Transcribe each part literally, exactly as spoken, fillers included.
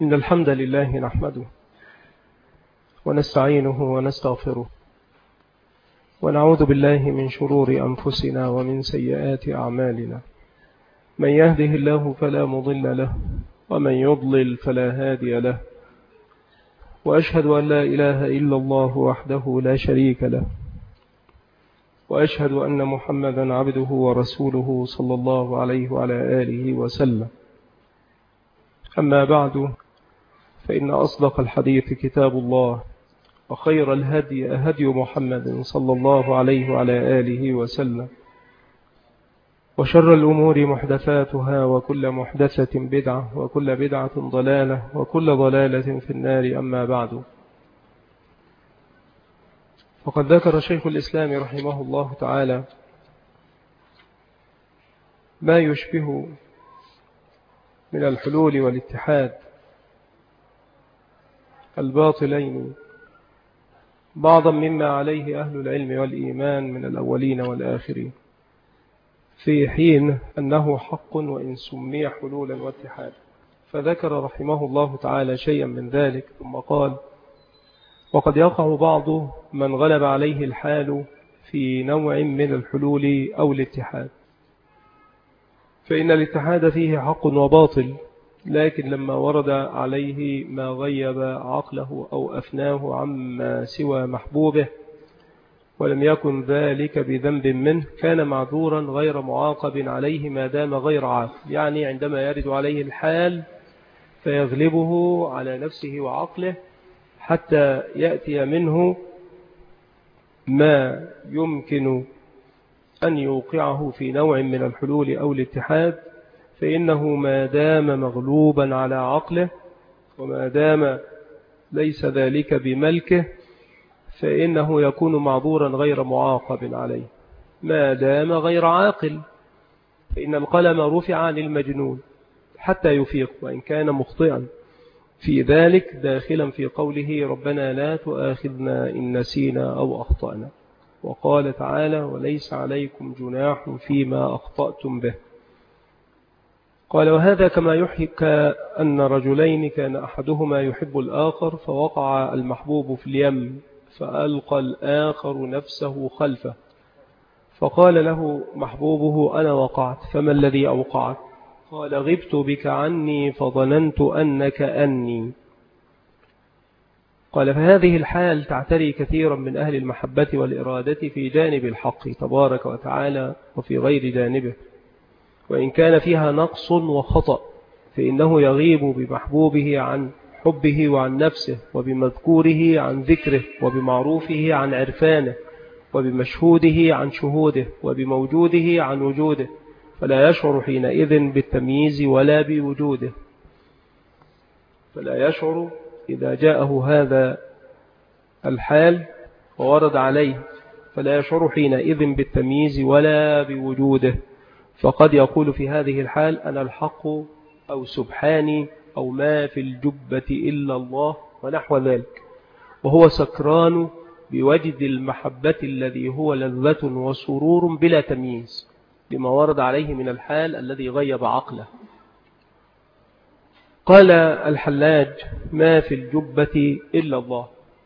إن الحمد لله نحمده ونستعينه ونستغفره ونعوذ بالله من شرور أنفسنا ومن سيئات أعمالنا. من يهده الله فلا مضل له ومن يضلل فلا هادي له، وأشهد أن لا إله إلا الله وحده لا شريك له، وأشهد أن محمدا عبده ورسوله صلى الله عليه وعلى آله وسلم. أما بعد، فإن أصدق الحديث كتاب الله، وخير الهدي هدي محمد صلى الله عليه وعلى آله وسلم، وشر الأمور محدثاتها، وكل محدثة بدعة، وكل بدعة ضلالة، وكل ضلالة في النار. أما بعد، فقد ذكر شيخ الإسلام رحمه الله تعالى ما يشبه من الحلول والاتحاد الباطلين بعضا مما عليه أهل العلم والإيمان من الأولين والآخرين، في حين أنه حق وإن سمي حلولا واتحادا. فذكر رحمه الله تعالى شيئا من ذلك، ثم قال: وقد يقع بعض من غلب عليه الحال في نوع من الحلول أو الاتحاد، فإن الاتحاد فيه حق وباطل، لكن لما ورد عليه ما غيب عقله أو أفناه عما سوى محبوبه ولم يكن ذلك بذنب منه، كان معذورا غير معاقب عليه ما دام غير عاقل. يعني عندما يرد عليه الحال فيغلبه على نفسه وعقله حتى يأتي منه ما يمكن أن يوقعه في نوع من الحلول أو الاتحاد، فإنه ما دام مغلوبا على عقله وما دام ليس ذلك بملكه فإنه يكون معذورا غير معاقب عليه. ما دام غير عاقل، فإن القلم رفع عن المجنون حتى يفيق وإن كان مخطئا في ذلك، داخلا في قوله: ربنا لا تؤاخذنا إن نسينا أو أخطأنا. وقال تعالى: وليس عليكم جناح فيما أخطأتم به. قال: وهذا كما يحكى أن رجلين كان أحدهما يحب الآخر، فوقع المحبوب في اليم، فألقى الآخر نفسه خلفه، فقال له محبوبه: أنا وقعت، فما الذي أوقعك؟ قال: غبت بك عني فظننت أنك أني. قال: فهذه الحال تعتري كثيرا من أهل المحبة والإرادة في جانب الحق تبارك وتعالى وفي غير جانبه، وإن كان فيها نقص وخطأ فإنه يغيب بمحبوبه عن حبه وعن نفسه، وبمذكوره عن ذكره، وبمعروفه عن عرفانه، وبمشهوده عن شهوده، وبموجوده عن وجوده، فلا يشعر حينئذ بالتمييز ولا بوجوده. فلا يشعر إذا جاءه هذا الحال وورد عليه، فلا يشعر حينئذ بالتمييز ولا بوجوده، فقد يقول في هذه الحال: أنا الحق، أو سبحاني، أو ما في الجبة إلا الله، ونحو ذلك، وهو سكران بوجد المحبة الذي هو لذة وسرور بلا تمييز لما ورد عليه من الحال الذي غيب عقله. قال الحلاج: ما في الجبة إلا الله.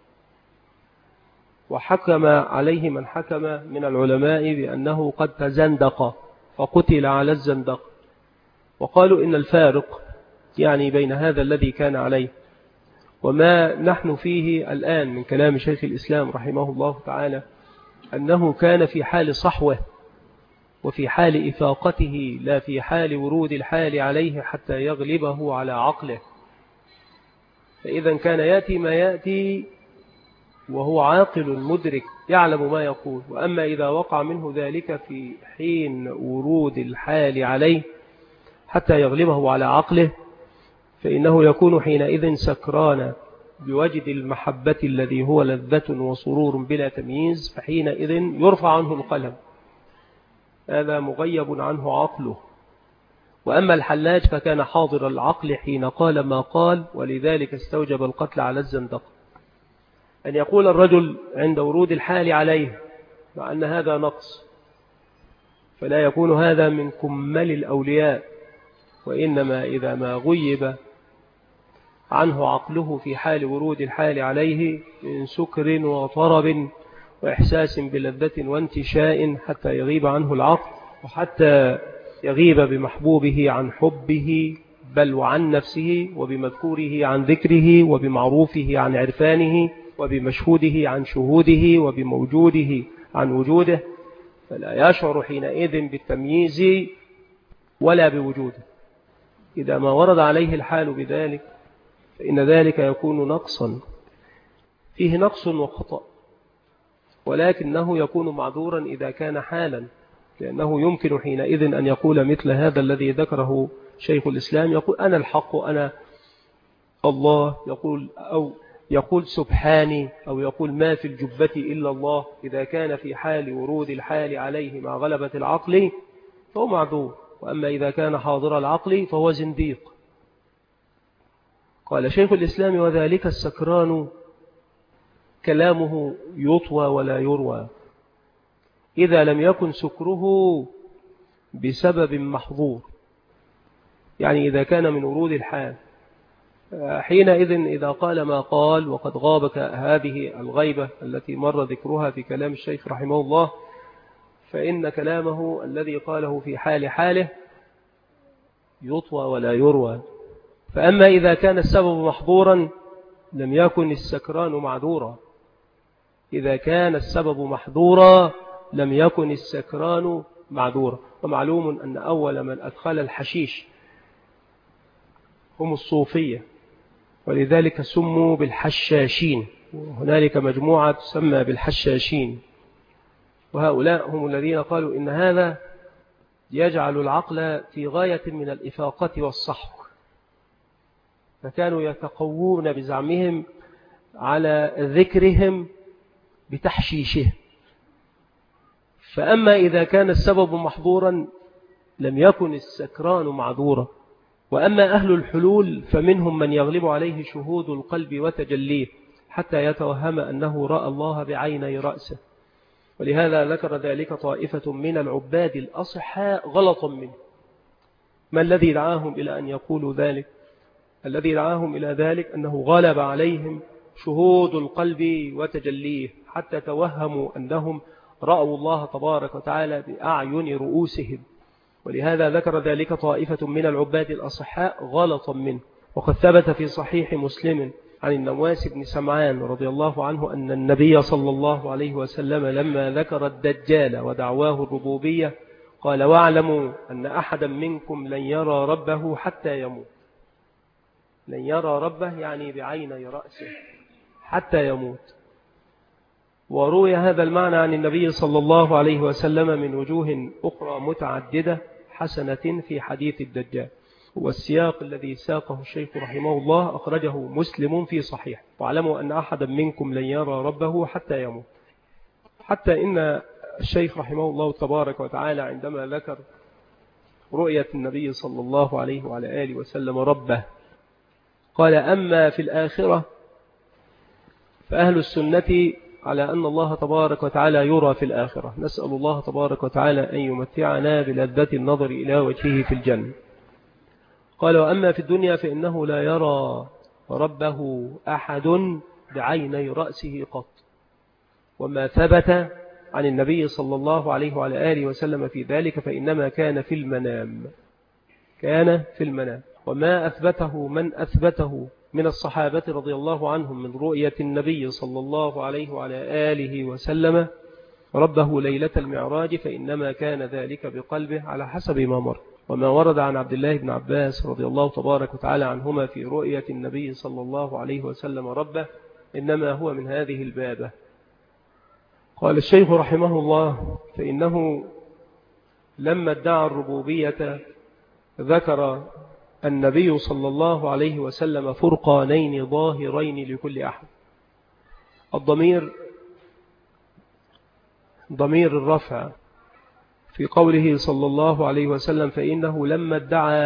وحكم عليه من حكم من العلماء بأنه قد تزندق فقتل على الزندق، وقالوا إن الفارق يعني بين هذا الذي كان عليه وما نحن فيه الآن من كلام شيخ الإسلام رحمه الله تعالى، أنه كان في حال صحوة وفي حال إفاقته، لا في حال ورود الحال عليه حتى يغلبه على عقله. فإذا كان يأتي ما يأتي وهو عاقل مدرك يعلم ما يقول، وأما إذا وقع منه ذلك في حين ورود الحال عليه حتى يغلبه على عقله، فإنه يكون حينئذ سكرانا بوجد المحبة الذي هو لذة وسرور بلا تمييز، فحينئذ يرفع عنه القلم، هذا مغيب عنه عقله. وأما الحلاج فكان حاضر العقل حين قال ما قال، ولذلك استوجب القتل على الزندق. أن يقول الرجل عند ورود الحال عليه مع أن هذا نقص، فلا يكون هذا من كمل الأولياء، وإنما إذا ما غيب عنه عقله في حال ورود الحال عليه من سكر وطرب وإحساس بلذة وانتشاء حتى يغيب عنه العقل، وحتى يغيب بمحبوبه عن حبه بل وعن نفسه، وبمذكوره عن ذكره، وبمعروفه عن عرفانه، وبمشهوده عن شهوده، وبموجوده عن وجوده، فلا يشعر حينئذ بالتمييز ولا بوجوده. إذا ما ورد عليه الحال بذلك فإن ذلك يكون نقصا، فيه نقص وخطأ، ولكنه يكون معذورا إذا كان حالا، لأنه يمكن حينئذ أن يقول مثل هذا الذي ذكره شيخ الإسلام، يقول أنا الحق، أنا الله، يقول أو يقول سبحاني، أو يقول ما في الجبة إلا الله. إذا كان في حال ورود الحال عليه مع غلبة العقل فهو معذور، وأما إذا كان حاضر العقل فهو زنديق. قال شيخ الإسلام وذلك السكران كلامه يطوى ولا يروى إذا لم يكن سكره بسبب محظور، يعني إذا كان من ورود الحال، حينئذ إذا قال ما قال وقد غابك هذه الغيبة التي مر ذكرها في كلام الشيخ رحمه الله، فإن كلامه الذي قاله في حال حاله يطوى ولا يروى. فأما إذا كان السبب محظورا لم يكن السكران معذورا، إذا كان السبب محظورا لم يكن السكران معذورا. ومعلوم أن أول من أدخل الحشيش هم الصوفية، ولذلك سموا بالحشاشين، وهنالك مجموعة تسمى بالحشاشين، وهؤلاء هم الذين قالوا إن هذا يجعل العقل في غاية من الإفاقة والصحو، فكانوا يتقوون بزعمهم على ذكرهم بتحشيشه. فأما إذا كان السبب محظورا لم يكن السكران معذورا. وأما أهل الحلول فمنهم من يغلب عليه شهود القلب وتجليه حتى يتوهم أنه رأى الله بعيني رأسه، ولهذا ذكر ذلك طائفة من العباد الأصحاء غلطا منه. ما الذي دعاهم إلى أن يقولوا ذلك؟ الذي دعاهم إلى ذلك أنه غلب عليهم شهود القلب وتجليه حتى توهموا أنهم رأوا الله تبارك وتعالى بأعين رؤوسهم، ولهذا ذكر ذلك طائفة من العباد الأصحاء غلطا منه. وقد ثبت في صحيح مسلم عن النواس بن سمعان رضي الله عنه أن النبي صلى الله عليه وسلم لما ذكر الدجال ودعواه الربوبية قال واعلموا أن أحدا منكم لن يرى ربه حتى يموت. لن يرى ربه يعني بعيني رأسه حتى يموت. وروي هذا المعنى عن النبي صلى الله عليه وسلم من وجوه أخرى متعددة حسنة في حديث الدجال، والسياق الذي ساقه الشيخ رحمه الله أخرجه مسلم في صحيح. واعلموا أن أحدا منكم لن يرى ربه حتى يموت. حتى إن الشيخ رحمه الله تبارك وتعالى عندما ذكر رؤية النبي صلى الله عليه وعلى آله وسلم ربه قال أما في الآخرة فأهل السنة على أن الله تبارك وتعالى يرى في الآخرة، نسأل الله تبارك وتعالى أن يمتعنا بلذة النظر إلى وجهه في الجنة. قال وأما في الدنيا فإنه لا يرى ربه أحد بعيني رأسه قط. وما ثبت عن النبي صلى الله عليه وعلى آله وسلم في ذلك فإنما كان في المنام، كان في المنام. وما أثبته من أثبته من الصحابة رضي الله عنهم من رؤية النبي صلى الله عليه وعلى آله وسلم ربه ليلة المعراج فإنما كان ذلك بقلبه على حسب ما مر. وما ورد عن عبد الله بن عباس رضي الله تبارك وتعالى عنهما في رؤية النبي صلى الله عليه وسلم ربه إنما هو من هذه البابة. قال الشيخ رحمه الله فإنه لما ادعى الربوبية ذكر النبي صلى الله عليه وسلم فرقانين ظاهرين لكل أحد. الضمير ضمير الرفع في قوله صلى الله عليه وسلم فإنه لما ادعى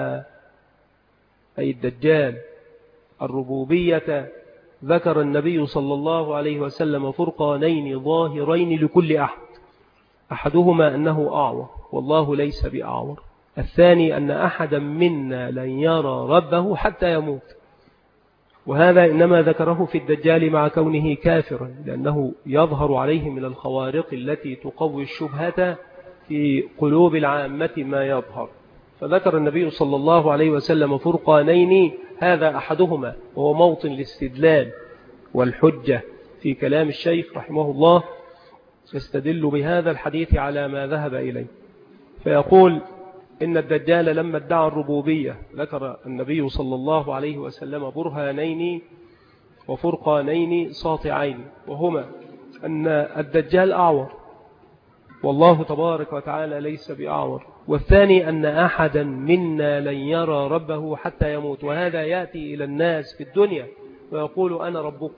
أي الدجال الربوبية ذكر النبي صلى الله عليه وسلم فرقانين ظاهرين لكل أحد، أحدهما أنه أعور والله ليس بأعور، الثاني أن أحدا منا لن يرى ربه حتى يموت. وهذا إنما ذكره في الدجال مع كونه كافرا، لأنه يظهر عليه من الخوارق التي تقوي الشبهة في قلوب العامة ما يظهر. فذكر النبي صلى الله عليه وسلم فرقانين، هذا أحدهما وهو موطن الاستدلال والحجة في كلام الشيخ رحمه الله، يستدل بهذا الحديث على ما ذهب إليه. فيقول إن الدجال لما ادعى الربوبية ذكر النبي صلى الله عليه وسلم برهانين وفرقانين ساطعين، وهما أن الدجال أعور والله تبارك وتعالى ليس بأعور، والثاني أن أحدا منا لن يرى ربه حتى يموت، وهذا يأتي إلى الناس في الدنيا ويقول أنا ربكم.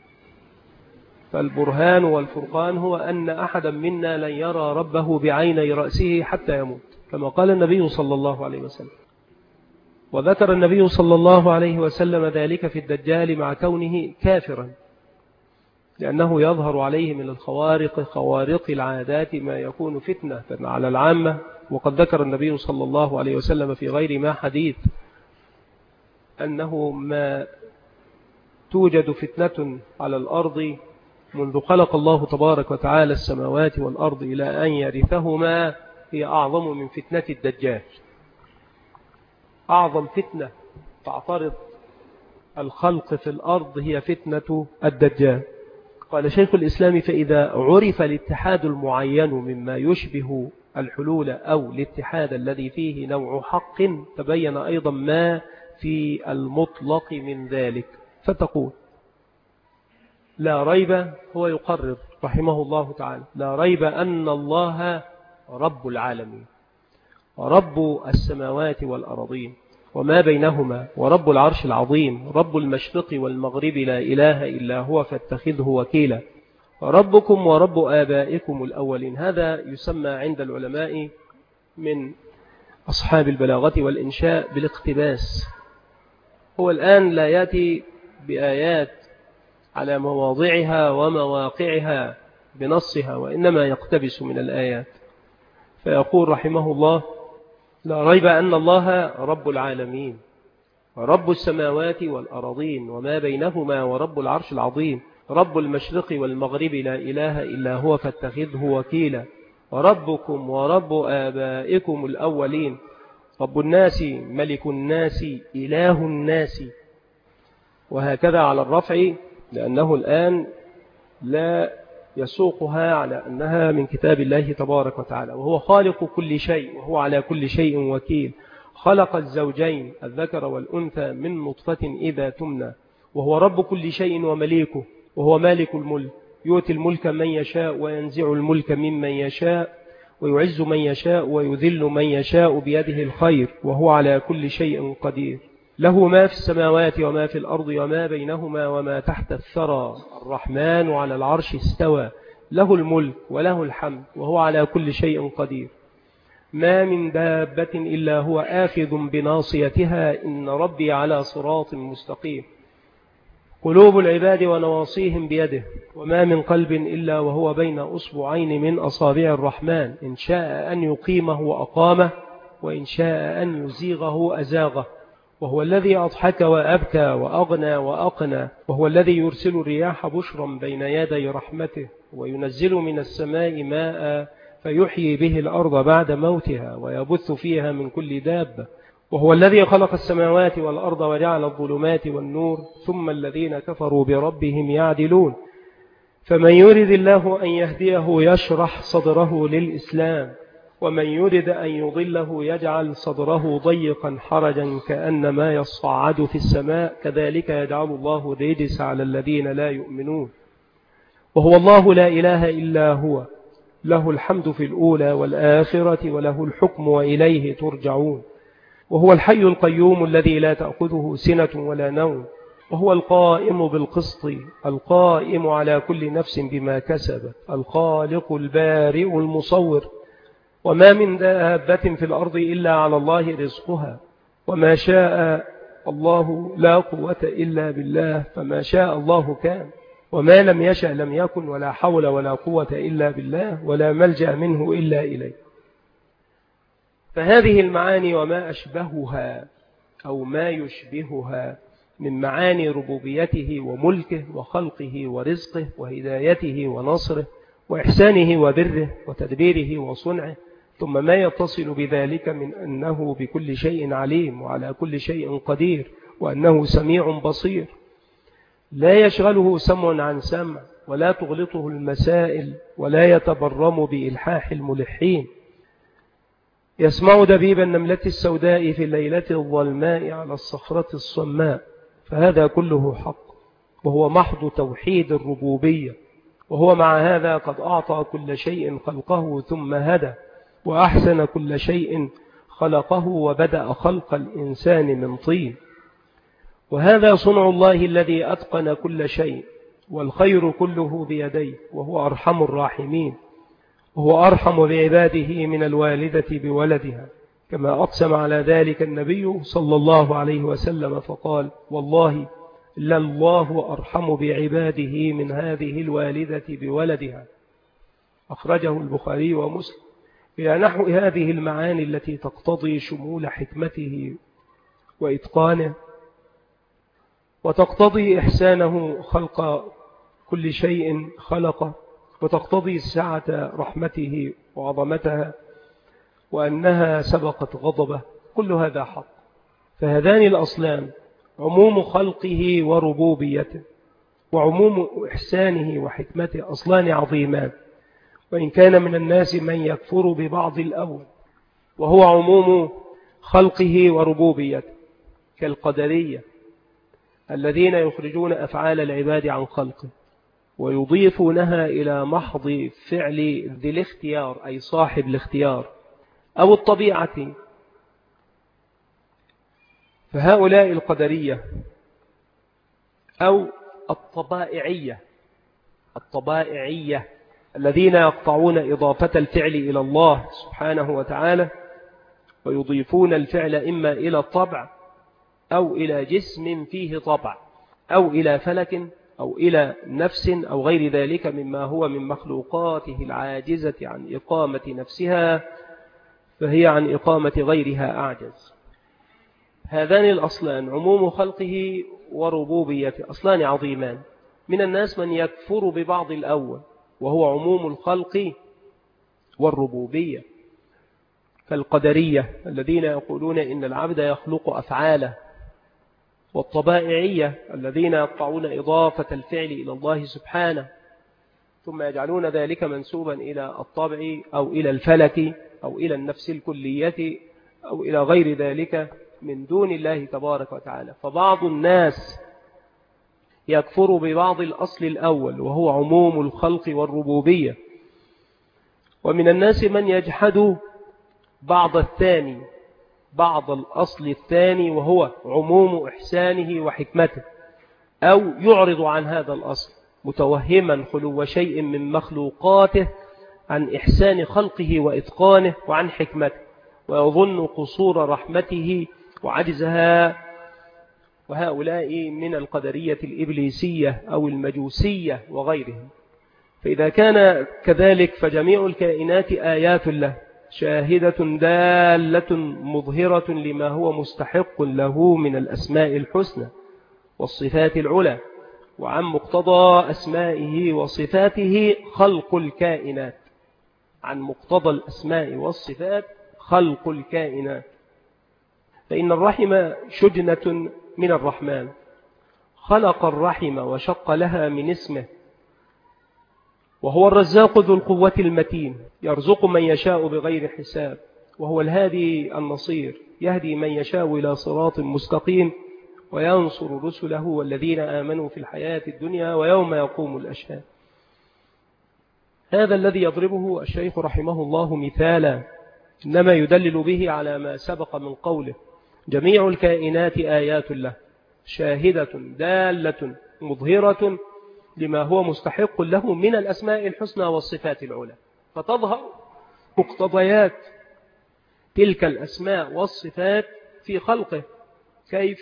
فالبرهان والفرقان هو أن أحدا منا لن يرى ربه بعيني رأسه حتى يموت، كما قال النبي صلى الله عليه وسلم. وذكر النبي صلى الله عليه وسلم ذلك في الدجال مع كونه كافرا، لأنه يظهر عليه من الخوارق خوارق العادات ما يكون فتنة على العامة. وقد ذكر النبي صلى الله عليه وسلم في غير ما حديث أنه ما توجد فتنة على الأرض منذ خلق الله تبارك وتعالى السماوات والأرض إلى أن يرثهما هي أعظم من فتنة الدجال. أعظم فتنة تعترض الخلق في الأرض هي فتنة الدجال. قال شيخ الإسلام: فإذا عرف الاتحاد المعين مما يشبه الحلول أو الاتحاد الذي فيه نوع حق، تبين أيضا ما في المطلق من ذلك. فتقول لا ريب، هو يقرر رحمه الله تعالى: لا ريب أن الله رب العالمين ورب السماوات والأرضين وما بينهما ورب العرش العظيم، رب المشرق والمغرب لا إله إلا هو فاتخذه وكيلا، ربكم ورب آبائكم الأولين. هذا يسمى عند العلماء من أصحاب البلاغة والإنشاء بالاقتباس. هو الآن لا يأتي بآيات على مواضعها ومواقعها بنصها، وإنما يقتبس من الآيات. فيقول رحمه الله: لا ريب أن الله رب العالمين ورب السماوات والأرضين وما بينهما ورب العرش العظيم، رب المشرق والمغرب لا إله إلا هو فاتخذه وكيلا، وربكم ورب آبائكم الأولين، رب الناس ملك الناس إله الناس. وهكذا على الرفع، لأنه الآن لا يسوقها على أنها من كتاب الله تبارك وتعالى. وهو خالق كل شيء وهو على كل شيء وكيل. خلق الزوجين الذكر والأنثى من نطفة إذا تمنى، وهو رب كل شيء ومليكه، وهو مالك الملك، يؤتي الملك من يشاء وينزع الملك ممن يشاء، ويعز من يشاء ويذل من يشاء بيده الخير، وهو على كل شيء قدير. له ما في السماوات وما في الأرض وما بينهما وما تحت الثرى، الرحمن على العرش استوى، له الملك وله الحمد وهو على كل شيء قدير. ما من دابة إلا هو آخذ بناصيتها، إن ربي على صراط مستقيم. قلوب العباد ونواصيهم بيده، وما من قلب إلا وهو بين أصبعين من أصابع الرحمن، إن شاء أن يقيمه أقامه وإن شاء أن يزيغه أزاغه. وهو الذي أضحك وأبكى وأغنى وأقنى، وهو الذي يرسل الرياح بشرا بين يدي رحمته، وينزل من السماء ماء فيحيي به الأرض بعد موتها ويبث فيها من كل دابة. وهو الذي خلق السماوات والأرض وجعل الظلمات والنور، ثم الذين كفروا بربهم يعدلون. فمن يرد الله أن يهديه يشرح صدره للإسلام، ومن يرد أن يضله يجعل صدره ضيقا حرجا كأنما يصعد في السماء، كذلك يجعل الله الرجس على الذين لا يؤمنون. وهو الله لا إله إلا هو، له الحمد في الأولى والآخرة وله الحكم وإليه ترجعون. وهو الحي القيوم الذي لا تأخذه سنة ولا نوم، وهو القائم بالقسط القائم على كل نفس بما كسبت، الخالق البارئ المصور. وما من دابة في الأرض إلا على الله رزقها، وما شاء الله لا قوة إلا بالله، فما شاء الله كان، وما لم يشأ لم يكن، ولا حول ولا قوة إلا بالله، ولا ملجأ منه إلا إليه. فهذه المعاني وما أشبهها أو ما يشبهها من معاني ربوبيته وملكه وخلقه ورزقه وهدايته ونصره وإحسانه وبره وتدبيره وصنعه، ثم ما يتصل بذلك من أنه بكل شيء عليم وعلى كل شيء قدير وأنه سميع بصير لا يشغله سمع عن سمع ولا تغلطه المسائل ولا يتبرم بإلحاح الملحين، يسمع دبيب النملة السوداء في الليلة الظلماء على الصخرة الصماء. فهذا كله حق، وهو محض توحيد الربوبية، وهو مع هذا قد أعطى كل شيء خلقه ثم هدى، وأحسن كل شيء خلقه وبدأ خلق الإنسان من طين. وهذا صنع الله الذي أتقن كل شيء، والخير كله بيديه، وهو أرحم الراحمين، وهو أرحم بعباده من الوالدة بولدها، كما أقسم على ذلك النبي صلى الله عليه وسلم فقال: والله لله أرحم بعباده من هذه الوالدة بولدها. أخرجه البخاري ومسلم. إلى نحو هذه المعاني التي تقتضي شمول حكمته وإتقانه، وتقتضي إحسانه خلق كل شيء خلقه، وتقتضي سعة رحمته وعظمتها، وأنها سبقت غضبه، كل هذا حق. فهذان الأصلان عموم خلقه وربوبيته وعموم إحسانه وحكمته أصلان عظيمان، وإن كان من الناس من يكفر ببعض الأول وهو عموم خلقه وربوبيته، كالقدرية الذين يخرجون أفعال العباد عن خلقه ويضيفونها إلى محض فعل ذي الاختيار، أي صاحب الاختيار، أو الطبيعة. فهؤلاء القدرية أو الطبائعية الطبائعية الذين يقطعون إضافة الفعل إلى الله سبحانه وتعالى ويضيفون الفعل إما إلى الطبع أو إلى جسم فيه طبع أو إلى فلك أو إلى نفس أو غير ذلك مما هو من مخلوقاته العاجزة عن إقامة نفسها، فهي عن إقامة غيرها أعجز. هذان الأصلان عموم خلقه وربوبيته أصلان عظيمان. من الناس من يكفر ببعض الأول وهو عموم الخلق والربوبية، كالقدرية الذين يقولون إن العبد يخلق أفعاله، والطبائعية الذين يقطعون إضافة الفعل إلى الله سبحانه ثم يجعلون ذلك منسوبا إلى الطبع أو إلى الفلك أو إلى النفس الكلية أو إلى غير ذلك من دون الله تبارك وتعالى. فبعض الناس يكفر ببعض الأصل الأول وهو عموم الخلق والربوبية، ومن الناس من يجحد بعض الثاني بعض الأصل الثاني وهو عموم إحسانه وحكمته، أو يعرض عن هذا الأصل متوهما خلو شيء من مخلوقاته عن إحسان خلقه وإتقانه وعن حكمته، ويظن قصور رحمته وعجزها. وهؤلاء من القدرية الإبليسية أو المجوسية وغيرهم. فإذا كان كذلك فجميع الكائنات آيات له شاهدة دالة مظهرة لما هو مستحق له من الأسماء الحسنى والصفات العلى، وعن مقتضى أسمائه وصفاته خلق الكائنات، عن مقتضى الأسماء والصفات خلق الكائنات. فإن الرحم شجنة من الرحمن، خلق الرحم وشق لها من اسمه، وهو الرزاق ذو القوة المتين، يرزق من يشاء بغير حساب، وهو الهادي النصير، يهدي من يشاء إلى صراط مستقيم، وينصر رسله والذين آمنوا في الحياة الدنيا ويوم يقوم الأشهاد. هذا الذي يضربه الشيخ رحمه الله مثالا، إنما يدلل به على ما سبق من قوله: جميع الكائنات آيات له شاهدة دالة مظهرة لما هو مستحق له من الأسماء الحسنى والصفات العلى. فتظهر مقتضيات تلك الأسماء والصفات في خلقه. كيف؟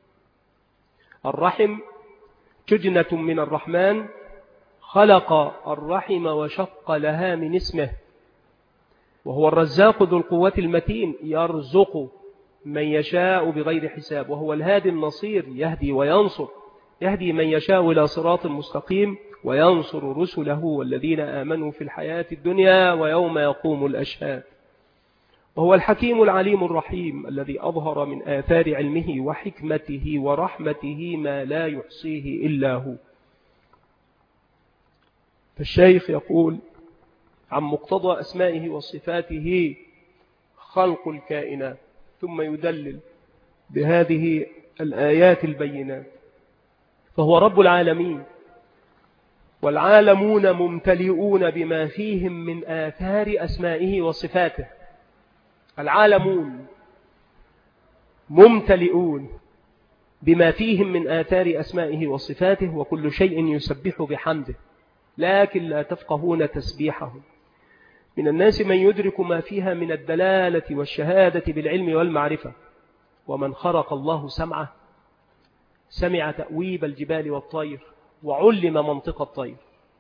الرحم شجنة من الرحمن، خلق الرحم وشق لها من اسمه، وهو الرزاق ذو القوة المتين، يرزق من يشاء بغير حساب، وهو الهادي النصير، يهدي وينصر، يهدي من يشاء إلى صراط مستقيم، وينصر رسله والذين آمنوا في الحياة الدنيا ويوم يقوم الأشهاد. وهو الحكيم العليم الرحيم الذي أظهر من آثار علمه وحكمته ورحمته ما لا يحصيه إلا هو. فالشيخ يقول عن مقتضى أسمائه وصفاته خلق الكائنات، ثم يدلل بهذه الآيات البينات. فهو رب العالمين، والعالمون ممتلئون بما فيهم من آثار أسمائه وصفاته. العالمون ممتلئون بما فيهم من آثار أسمائه وصفاته، وكل شيء يسبح بحمده، لكن لا تفقهون تسبيحه. من الناس من يدرك ما فيها من الدلالة والشهادة بالعلم والمعرفة، ومن خرق الله سمعه سمع تأويب الجبال والطير، وعلم منطق الطير.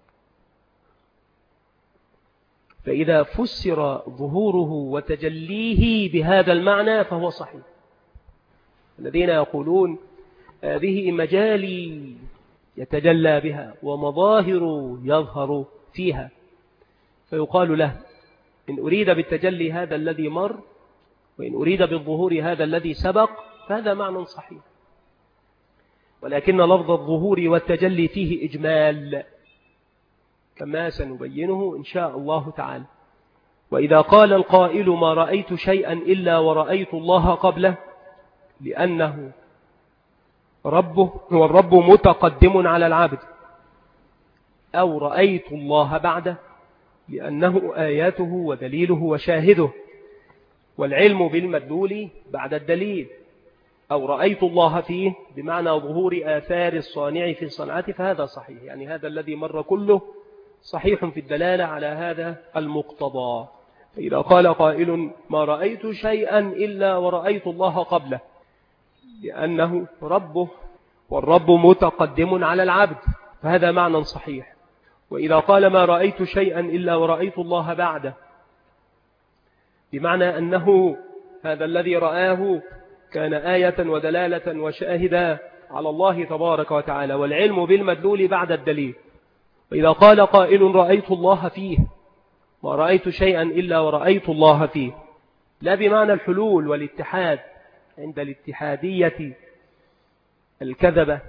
فإذا فسر ظهوره وتجليه بهذا المعنى فهو صحيح. الذين يقولون هذه مجالي يتجلى بها ومظاهر يظهر فيها، فيقال له إن أريد بالتجلي هذا الذي مر، وإن أريد بالظهور هذا الذي سبق، فهذا معنى صحيح، ولكن لفظ الظهور والتجلي فيه إجمال كما سنبينه إن شاء الله تعالى. وإذا قال القائل ما رأيت شيئا إلا ورأيت الله قبله، لأنه ربه هو الرب متقدم على العبد، أو رأيت الله بعده لأنه آياته ودليله وشاهده، والعلم بالمدلول بعد الدليل، أو رأيت الله فيه بمعنى ظهور آثار الصانع في صنعته، فهذا صحيح. يعني هذا الذي مر كله صحيح في الدلالة على هذا المقتضى. فإذا قال قائل ما رأيت شيئا إلا ورأيت الله قبله، لأنه ربه والرب متقدم على العبد، فهذا معنى صحيح. وإذا قال ما رأيت شيئا إلا ورأيت الله بعده، بمعنى أنه هذا الذي رآه كان آية ودلالة وشاهدا على الله تبارك وتعالى، والعلم بالمدلول بعد الدليل. وإذا قال قائل رأيت الله فيه، ما رأيت شيئا إلا ورأيت الله فيه، لا بمعنى الحلول والاتحاد عند الاتحادية الكذبة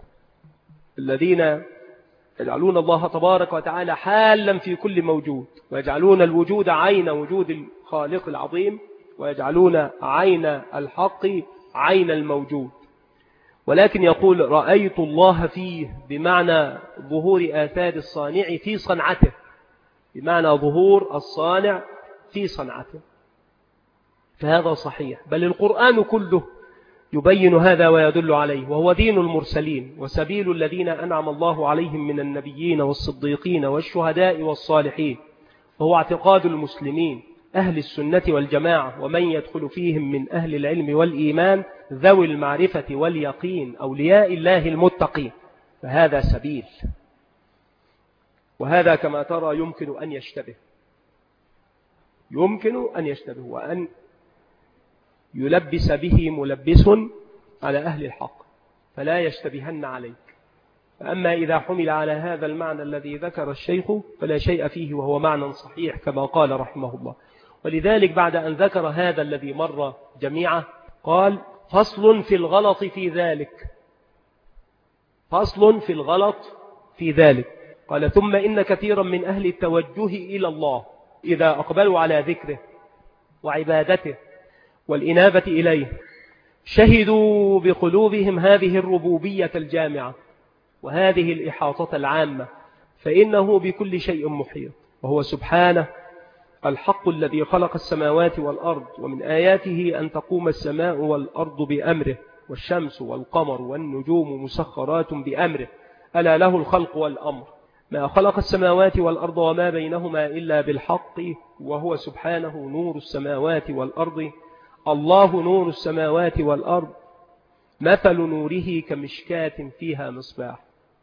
الذين يجعلون الله تبارك وتعالى حالا في كل موجود، ويجعلون الوجود عين وجود الخالق العظيم، ويجعلون عين الحق عين الموجود. ولكن يقول رأيت الله فيه بمعنى ظهور آثار الصانع في صنعته، بمعنى ظهور الصانع في صنعته، فهذا صحيح. بل القرآن كله يبين هذا ويدل عليه، وهو دين المرسلين وسبيل الذين أنعم الله عليهم من النبيين والصديقين والشهداء والصالحين، وهو اعتقاد المسلمين أهل السنة والجماعة، ومن يدخل فيهم من أهل العلم والإيمان ذوي المعرفة واليقين أولياء الله المتقين، فهذا سبيل. وهذا كما ترى يمكن أن يشتبه يمكن أن يشتبه وأن يلبس به ملبس على أهل الحق، فلا يشتبهن عليك. فأما إذا حمل على هذا المعنى الذي ذكر الشيخ فلا شيء فيه، وهو معنى صحيح كما قال رحمه الله. ولذلك بعد أن ذكر هذا الذي مر جميعا قال فصل في الغلط في ذلك فصل في الغلط في ذلك قال ثم إن كثيرا من أهل التوجه إلى الله إذا أقبلوا على ذكره وعبادته والإنابة إليه شهدوا بقلوبهم هذه الربوبية الجامعة وهذه الإحاطة العامة، فإنه بكل شيء محيط، وهو سبحانه الحق الذي خلق السماوات والأرض، ومن آياته أن تقوم السماء والأرض بأمره، والشمس والقمر والنجوم مسخرات بأمره، ألا له الخلق والأمر، ما خلق السماوات والأرض وما بينهما إلا بالحق، وهو سبحانه نور السماوات والأرض، الله نور السماوات والأرض، مثل نوره كمشكاة فيها مصباح.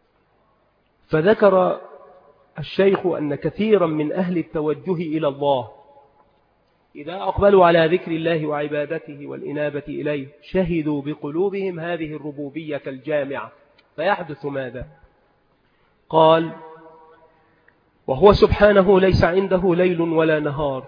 فذكر الشيخ أن كثيرا من أهل التوجه إلى الله إذا أقبلوا على ذكر الله وعبادته والإنابة إليه شهدوا بقلوبهم هذه الربوبية الجامعة، فيحدث ماذا؟ قال: وهو سبحانه ليس عنده ليل ولا نهار،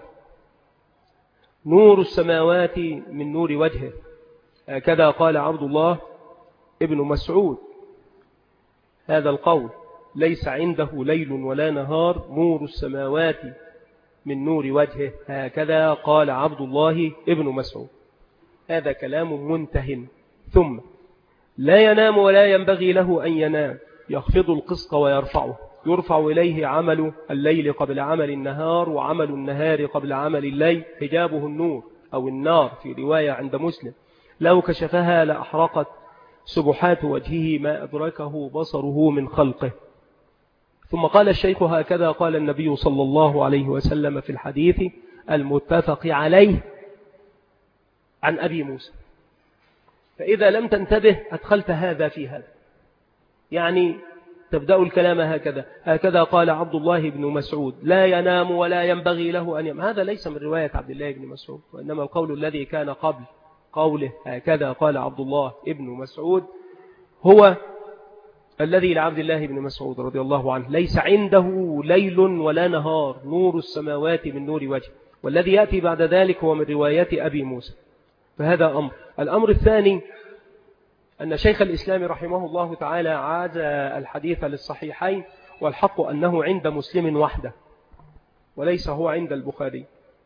نور السماوات من نور وجهه، هكذا قال عبد الله ابن مسعود. هذا القول: ليس عنده ليل ولا نهار، نور السماوات من نور وجهه، هكذا قال عبد الله ابن مسعود. هذا كلام منتهٍ. ثم لا ينام ولا ينبغي له أن ينام، يخفض القسط ويرفعه، يرفع إليه عمل الليل قبل عمل النهار، وعمل النهار قبل عمل الليل، حجابه النور أو النار في رواية عند مسلم، لو كشفها لأحرقت سبحات وجهه ما أدركه بصره من خلقه. ثم قال الشيخ: هكذا قال النبي صلى الله عليه وسلم في الحديث المتفق عليه عن أبي موسى. فإذا لم تنتبه أدخلت هذا في هذا، يعني تبدأ الكلام هكذا: هكذا قال عبد الله بن مسعود، لا ينام ولا ينبغي له أن ينام. هذا ليس من رواية عبد الله بن مسعود، وإنما القول الذي كان قبل قوله هكذا قال عبد الله بن مسعود هو الذي لعبد الله بن مسعود رضي الله عنه: ليس عنده ليل ولا نهار، نور السماوات من نور وجه. والذي يأتي بعد ذلك هو من رواية أبي موسى. فهذا أمر. الأمر الثاني أن شيخ الإسلام رحمه الله تعالى عاد الحديث للصحيحين، والحق أنه عند مسلم وحده وليس هو عند البخاري.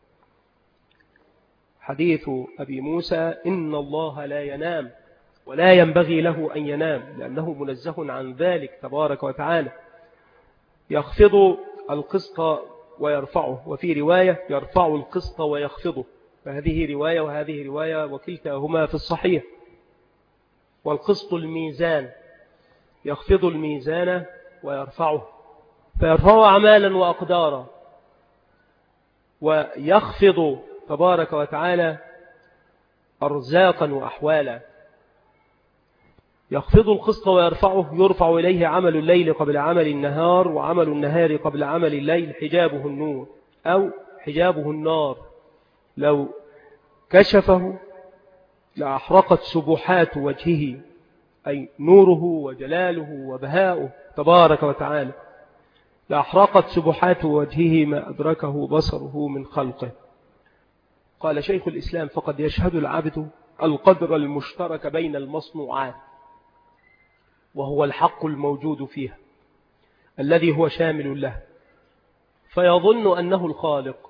حديث أبي موسى: إن الله لا ينام ولا ينبغي له أن ينام، لأنه منزه عن ذلك تبارك وتعالى، يخفض القسط ويرفعه، وفي رواية يرفع القسط ويخفضه. فهذه رواية وهذه رواية وكلتاهما في الصحيح. والقسط الميزان، يخفض الميزان ويرفعه، فيرفع أعمالا وأقدارا، ويخفض تبارك وتعالى أرزاقا وأحوالا. يخفض القسط ويرفعه، يرفع إليه عمل الليل قبل عمل النهار، وعمل النهار قبل عمل الليل، حجابه النور أو حجابه النار، لو كشفه لأحرقت سبحات وجهه، أي نوره وجلاله وبهاؤه تبارك وتعالى، لأحرقت سبحات وجهه ما أدركه بصره من خلقه. قال شيخ الإسلام: فقد يشهد العبد القدر المشترك بين المصنوعات، وهو الحق الموجود فيها الذي هو شامل له، فيظن أنه الخالق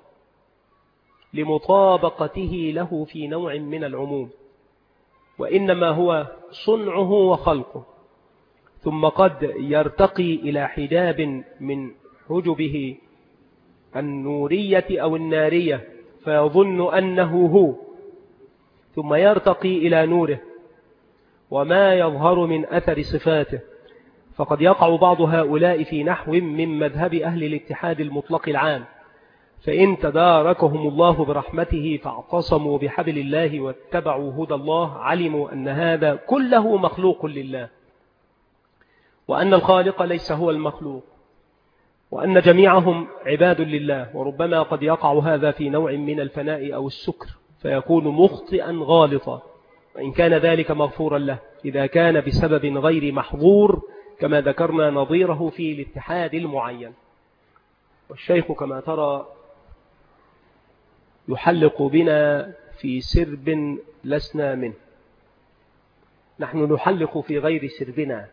لمطابقته له في نوع من العموم، وإنما هو صنعه وخلقه. ثم قد يرتقي إلى حجاب من حجبه النورية أو النارية فيظن أنه هو، ثم يرتقي إلى نوره وما يظهر من أثر صفاته. فقد يقع بعض هؤلاء في نحو من مذهب أهل الاتحاد المطلق العام، فإن تداركهم الله برحمته فاعتصموا بحبل الله واتبعوا هدى الله، علموا أن هذا كله مخلوق لله، وأن الخالق ليس هو المخلوق، وأن جميعهم عباد لله. وربما قد يقع هذا في نوع من الفناء أو السكر، فيكون مخطئا غالطا، وإن كان ذلك مغفورا له إذا كان بسبب غير محظور، كما ذكرنا نظيره في الاتحاد المعين. والشيخ كما ترى يحلق بنا في سرب لسنا منه، نحن نحلق في غير سربنا.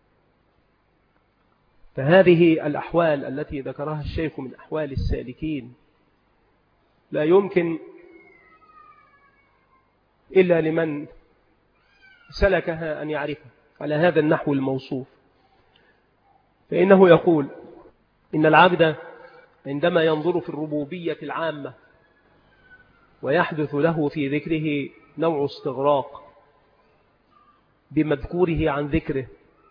فهذه الأحوال التي ذكرها الشيخ من أحوال السالكين لا يمكن إلا لمن سلكها أن يعرفها على هذا النحو الموصوف. فإنه يقول إن العبد عندما ينظر في الربوبية العامة ويحدث له في ذكره نوع استغراق بمذكوره عن ذكره،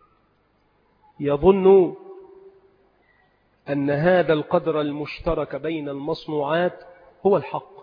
يظن أن هذا القدر المشترك بين المصنوعات هو الحق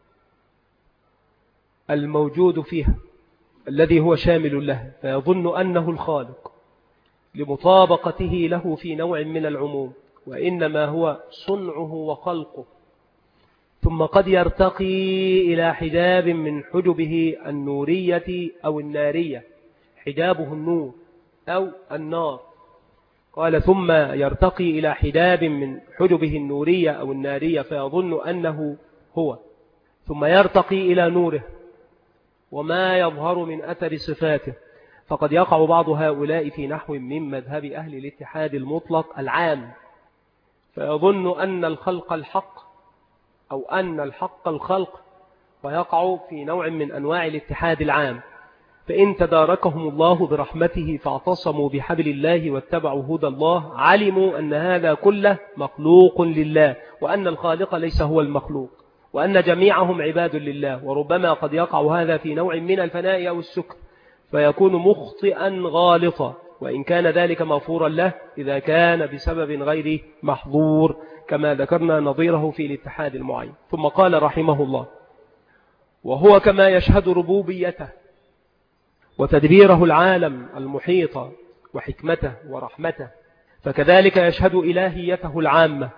الموجود فيها الذي هو شامل له، فيظن أنه الخالق لمطابقته له في نوع من العموم، وإنما هو صنعه وخلقه. ثم قد يرتقي إلى حجاب من حجبه النورية أو النارية، حجابه النور أو النار. قال ثم يرتقي إلى حجاب من حجبه النورية أو النارية فيظن أنه هو، ثم يرتقي إلى نوره وما يظهر من أثر صفاته. فقد يقع بعض هؤلاء في نحو من مذهب أهل الاتحاد المطلق العام، فيظن أن الخلق الحق أو أن الحق الخلق، ويقع في نوع من أنواع الاتحاد العام. فإن تداركهم الله برحمته فاعتصموا بحبل الله واتبعوا هدى الله، علموا أن هذا كله مخلوق لله، وأن الخالق ليس هو المخلوق، وأن جميعهم عباد لله. وربما قد يقع هذا في نوع من الفناء أو السكر، فيكون مخطئا غالطا، وإن كان ذلك مغفورا له إذا كان بسبب غير محظور، كما ذكرنا نظيره في الاتحاد المعين. ثم قال رحمه الله: وهو كما يشهد ربوبيته وتدبيره العالم المحيط وحكمته ورحمته، فكذلك يشهد إلهيته العامة،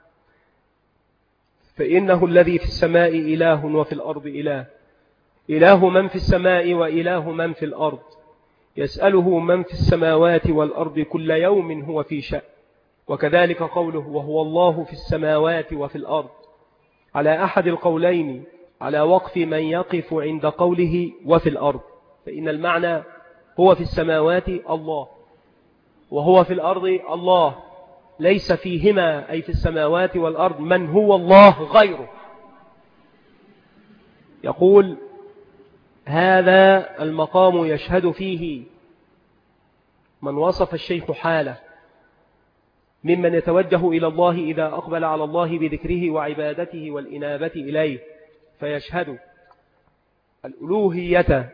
فإنه الذي في السماء إله وفي الأرض إله، إله من في السماء وإله من في الأرض، يسأله من في السماوات والأرض كل يوم هو في شأن. وكذلك قوله: وهو الله في السماوات وفي الأرض، على أحد القولين، على وقف من يقف عند قوله وفي الأرض، فإن المعنى هو في السماوات الله، وهو في الأرض الله، ليس فيهما أي في السماوات والأرض من هو الله غيره. يقول: هذا المقام يشهد فيه من وصف الشيخ حاله ممن يتوجه إلى الله إذا أقبل على الله بذكره وعبادته والإنابة إليه، فيشهد الألوهية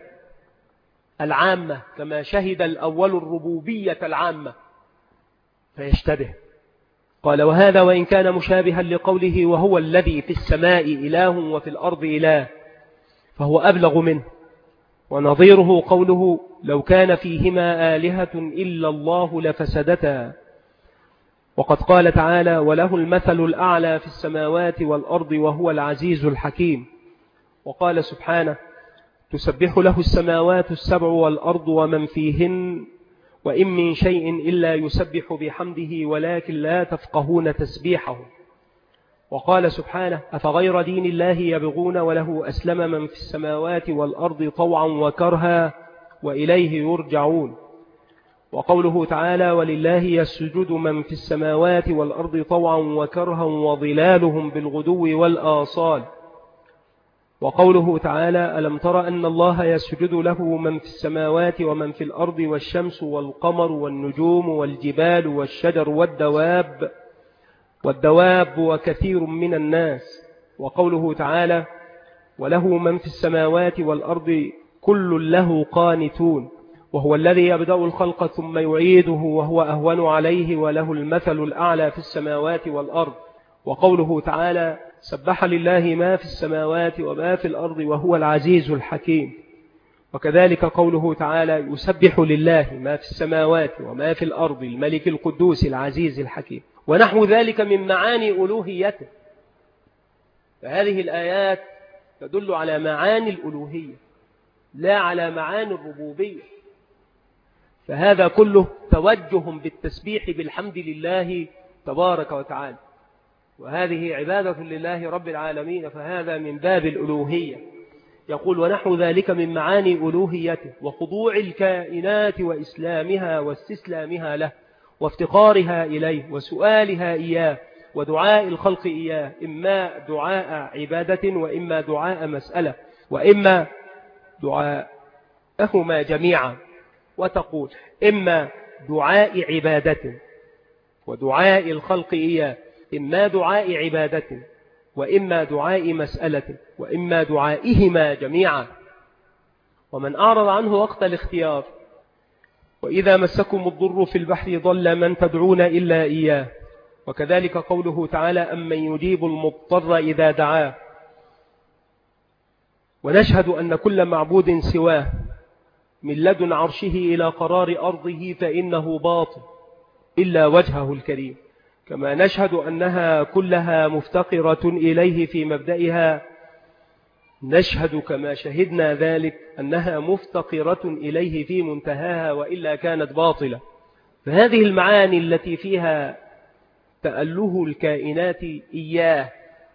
العامة كما شهد الأول الربوبية العامة، فيشتبه. قال: وهذا وإن كان مشابها لقوله وهو الذي في السماء إله وفي الأرض إله، فهو أبلغ منه. ونظيره قوله: لو كان فيهما آلهة إلا الله لفسدتا. وقد قال تعالى: وله المثل الأعلى في السماوات والأرض وهو العزيز الحكيم. وقال سبحانه: تسبح له السماوات السبع والأرض ومن فيهن وإن من شيء إلا يسبح بحمده ولكن لا تفقهون تسبيحه. وقال سبحانه: أفغير دين الله يبغون وله أسلم من في السماوات والأرض طوعا وكرها وإليه يرجعون. وقوله تعالى: ولله يسجد من في السماوات والأرض طوعا وكرها وظلالهم بالغدو والآصال. وقوله تعالى: ألم تر أن الله يسجد له من في السماوات ومن في الأرض والشمس والقمر والنجوم والجبال والشجر والدواب والدواب وكثير من الناس. وقوله تعالى: وله من في السماوات والأرض كل له قانتون، وهو الذي يبدأ الخلق ثم يعيده وهو أهون عليه وله المثل الأعلى في السماوات والأرض. وقوله تعالى: سبح لله ما في السماوات وما في الأرض وهو العزيز الحكيم. وكذلك قوله تعالى: يسبح لله ما في السماوات وما في الأرض الملك القدوس العزيز الحكيم، ونحو ذلك من معاني ألوهيته. فهذه الآيات تدل على معاني الألوهية لا على معاني الربوبية، فهذا كله توجه بالتسبيح بالحمد لله تبارك وتعالى، وهذه عبادة لله رب العالمين، فهذا من باب الألوهية. يقول: ونحو ذلك من معاني ألوهيته وخضوع الكائنات وإسلامها واستسلامها له وافتقارها إليه وسؤالها إياه ودعاء الخلق إياه، إما دعاء عبادة وإما دعاء مسألة وإما دعاءهما جميعا. وتقول: إما دعاء عبادة ودعاء الخلق إياه، إما دعاء عبادة وإما دعاء مسألة وإما دعائهما جميعا. ومن أعرض عنه وقت الاختيار: وإذا مسكم الضر في البحر ضل من تدعون إلا إياه. وكذلك قوله تعالى: أمن يجيب المضطر إذا دعاه. ونشهد أن كل معبود سواه من لدن عرشه إلى قرار أرضه فإنه باطل إلا وجهه الكريم. كما نشهد أنها كلها مفتقرة إليه في مبدئها، نشهد كما شهدنا ذلك أنها مفتقرة إليه في منتهاها، وإلا كانت باطلة. فهذه المعاني التي فيها تأله الكائنات إياه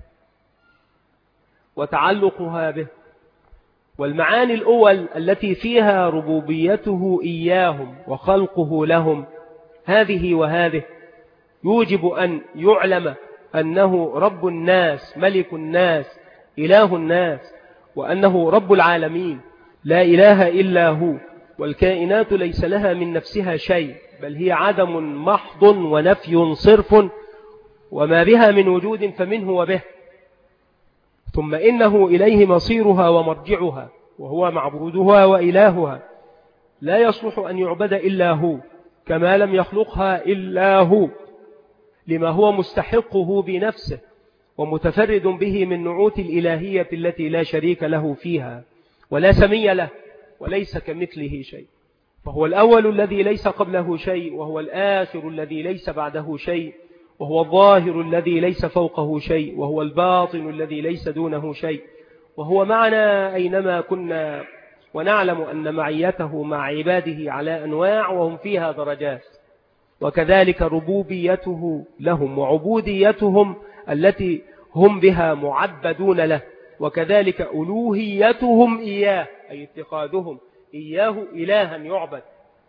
وتعلقها به، والمعاني الأول التي فيها ربوبيته إياهم وخلقه لهم، هذه وهذه يوجب أن يعلم أنه رب الناس، ملك الناس، إله الناس، وأنه رب العالمين لا إله إلا هو، والكائنات ليس لها من نفسها شيء، بل هي عدم محض ونفي صرف، وما بها من وجود فمنه وبه. ثم إنه إليه مصيرها ومرجعها، وهو معبودها وإلهها، لا يصلح أن يعبد إلا هو، كما لم يخلقها إلا هو، لما هو مستحقه بنفسه ومتفرد به من نعوت الإلهية التي لا شريك له فيها ولا سمي له، وليس كمثله شيء. فهو الأول الذي ليس قبله شيء، وهو الآخر الذي ليس بعده شيء، وهو الظاهر الذي ليس فوقه شيء، وهو الباطن الذي ليس دونه شيء، وهو معنا أينما كنا، ونعلم أن معيته مع عباده على أنواع وهم فيها درجات. وكذلك ربوبيته لهم وعبوديتهم التي هم بها معبدون له، وكذلك ألوهيتهم إياه، أي اتخاذهم إياه إلها يعبد،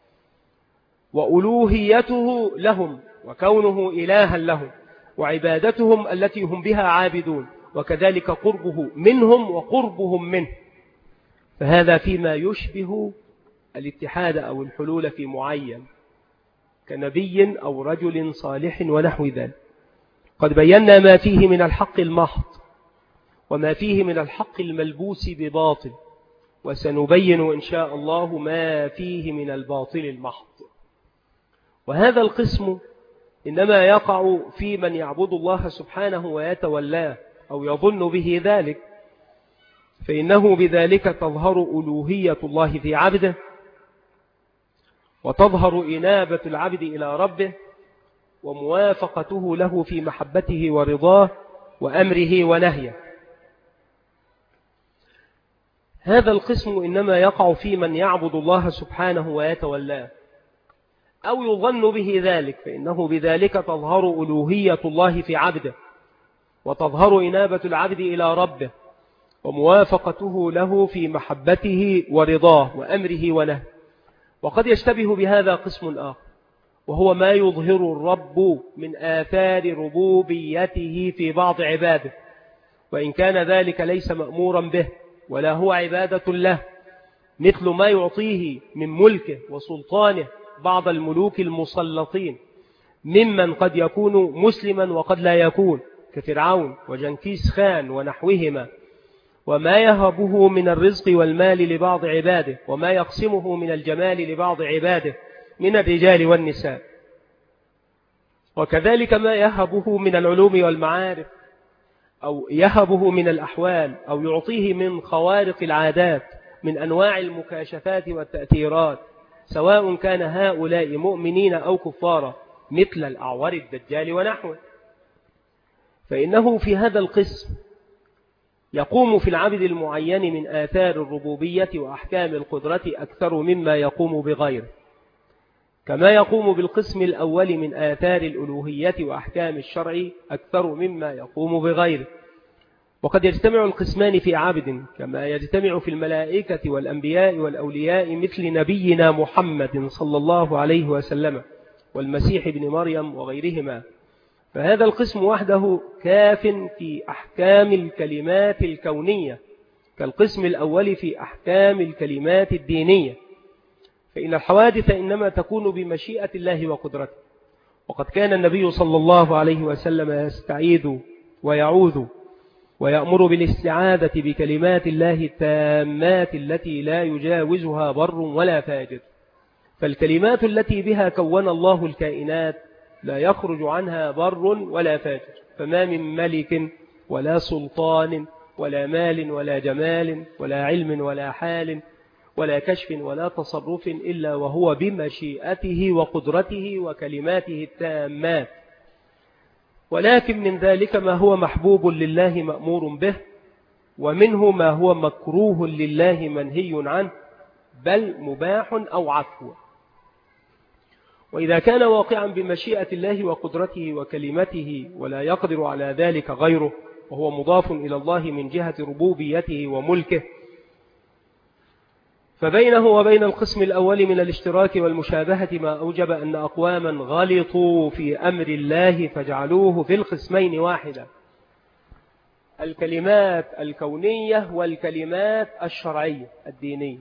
وألوهيته لهم وكونه إلها لهم، وعبادتهم التي هم بها عابدون، وكذلك قربه منهم وقربهم منه. فهذا فيما يشبه الاتحاد أو الحلول في معين كنبي أو رجل صالح ونحو ذلك. قد بينا ما فيه من الحق المحض وما فيه من الحق الملبوس بباطل، وسنبين إن شاء الله ما فيه من الباطل المحض. وهذا القسم إنما يقع في من يعبد الله سبحانه ويتولاه أو يظن به ذلك، فإنه بذلك تظهر ألوهية الله في عبده، وتظهر إنابة العبد إلى ربه، وموافقته له في محبته ورضاه وأمره ونهيه. هذا القسم إنما يقع في من يعبد الله سبحانه ويتولاه أو يظن به ذلك، فإنه بذلك تظهر ألوهية الله في عبده، وتظهر إنابة العبد إلى ربه، وموافقته له في محبته ورضاه وأمره ونهيه. وقد يشتبه بهذا قسم آخر، وهو ما يظهر الرب من آثار ربوبيته في بعض عباده، وإن كان ذلك ليس مأمورا به ولا هو عبادة له، مثل ما يعطيه من ملكه وسلطانه بعض الملوك المسلطين ممن قد يكون مسلما وقد لا يكون، كفرعون وجنكيز خان ونحوهما، وما يهبه من الرزق والمال لبعض عباده، وما يقسمه من الجمال لبعض عباده من الرجال والنساء، وكذلك ما يهبه من العلوم والمعارف، أو يهبه من الأحوال، أو يعطيه من خوارق العادات من أنواع المكاشفات والتأثيرات، سواء كان هؤلاء مؤمنين أو كفارا، مثل الأعور الدجال ونحوه. فإنه في هذا القسم يقوم في العبد المعين من آثار الربوبية وأحكام القدرة أكثر مما يقوم بغيره، كما يقوم بالقسم الأول من آثار الألوهية وأحكام الشرع أكثر مما يقوم بغيره. وقد يجتمع القسمان في عبد كما يجتمع في الملائكة والأنبياء والأولياء، مثل نبينا محمد صلى الله عليه وسلم والمسيح ابن مريم وغيرهما. فهذا القسم وحده كاف في أحكام الكلمات الكونية، كالقسم الأول في أحكام الكلمات الدينية، فإن الحوادث إنما تكون بمشيئة الله وقدرته. وقد كان النبي صلى الله عليه وسلم يستعيذ ويعوذ ويأمر بالاستعاذة بكلمات الله التامات التي لا يجاوزها بر ولا فاجر. فالكلمات التي بها كون الله الكائنات لا يخرج عنها بر ولا فاجر، فما من ملك ولا سلطان ولا مال ولا جمال ولا علم ولا حال ولا كشف ولا تصرف إلا وهو بمشيئته وقدرته وكلماته التامات. ولكن من ذلك ما هو محبوب لله مأمور به، ومنه ما هو مكروه لله منهي عنه، بل مباح أو عفو. وإذا كان واقعا بمشيئة الله وقدرته وكلمته ولا يقدر على ذلك غيره، وهو مضاف إلى الله من جهة ربوبيته وملكه، فبينه وبين القسم الأول من الاشتراك والمشابهة ما أوجب أن أقواما غلطوا في أمر الله فجعلوه في القسمين واحدا: الكلمات الكونية والكلمات الشرعية الدينية.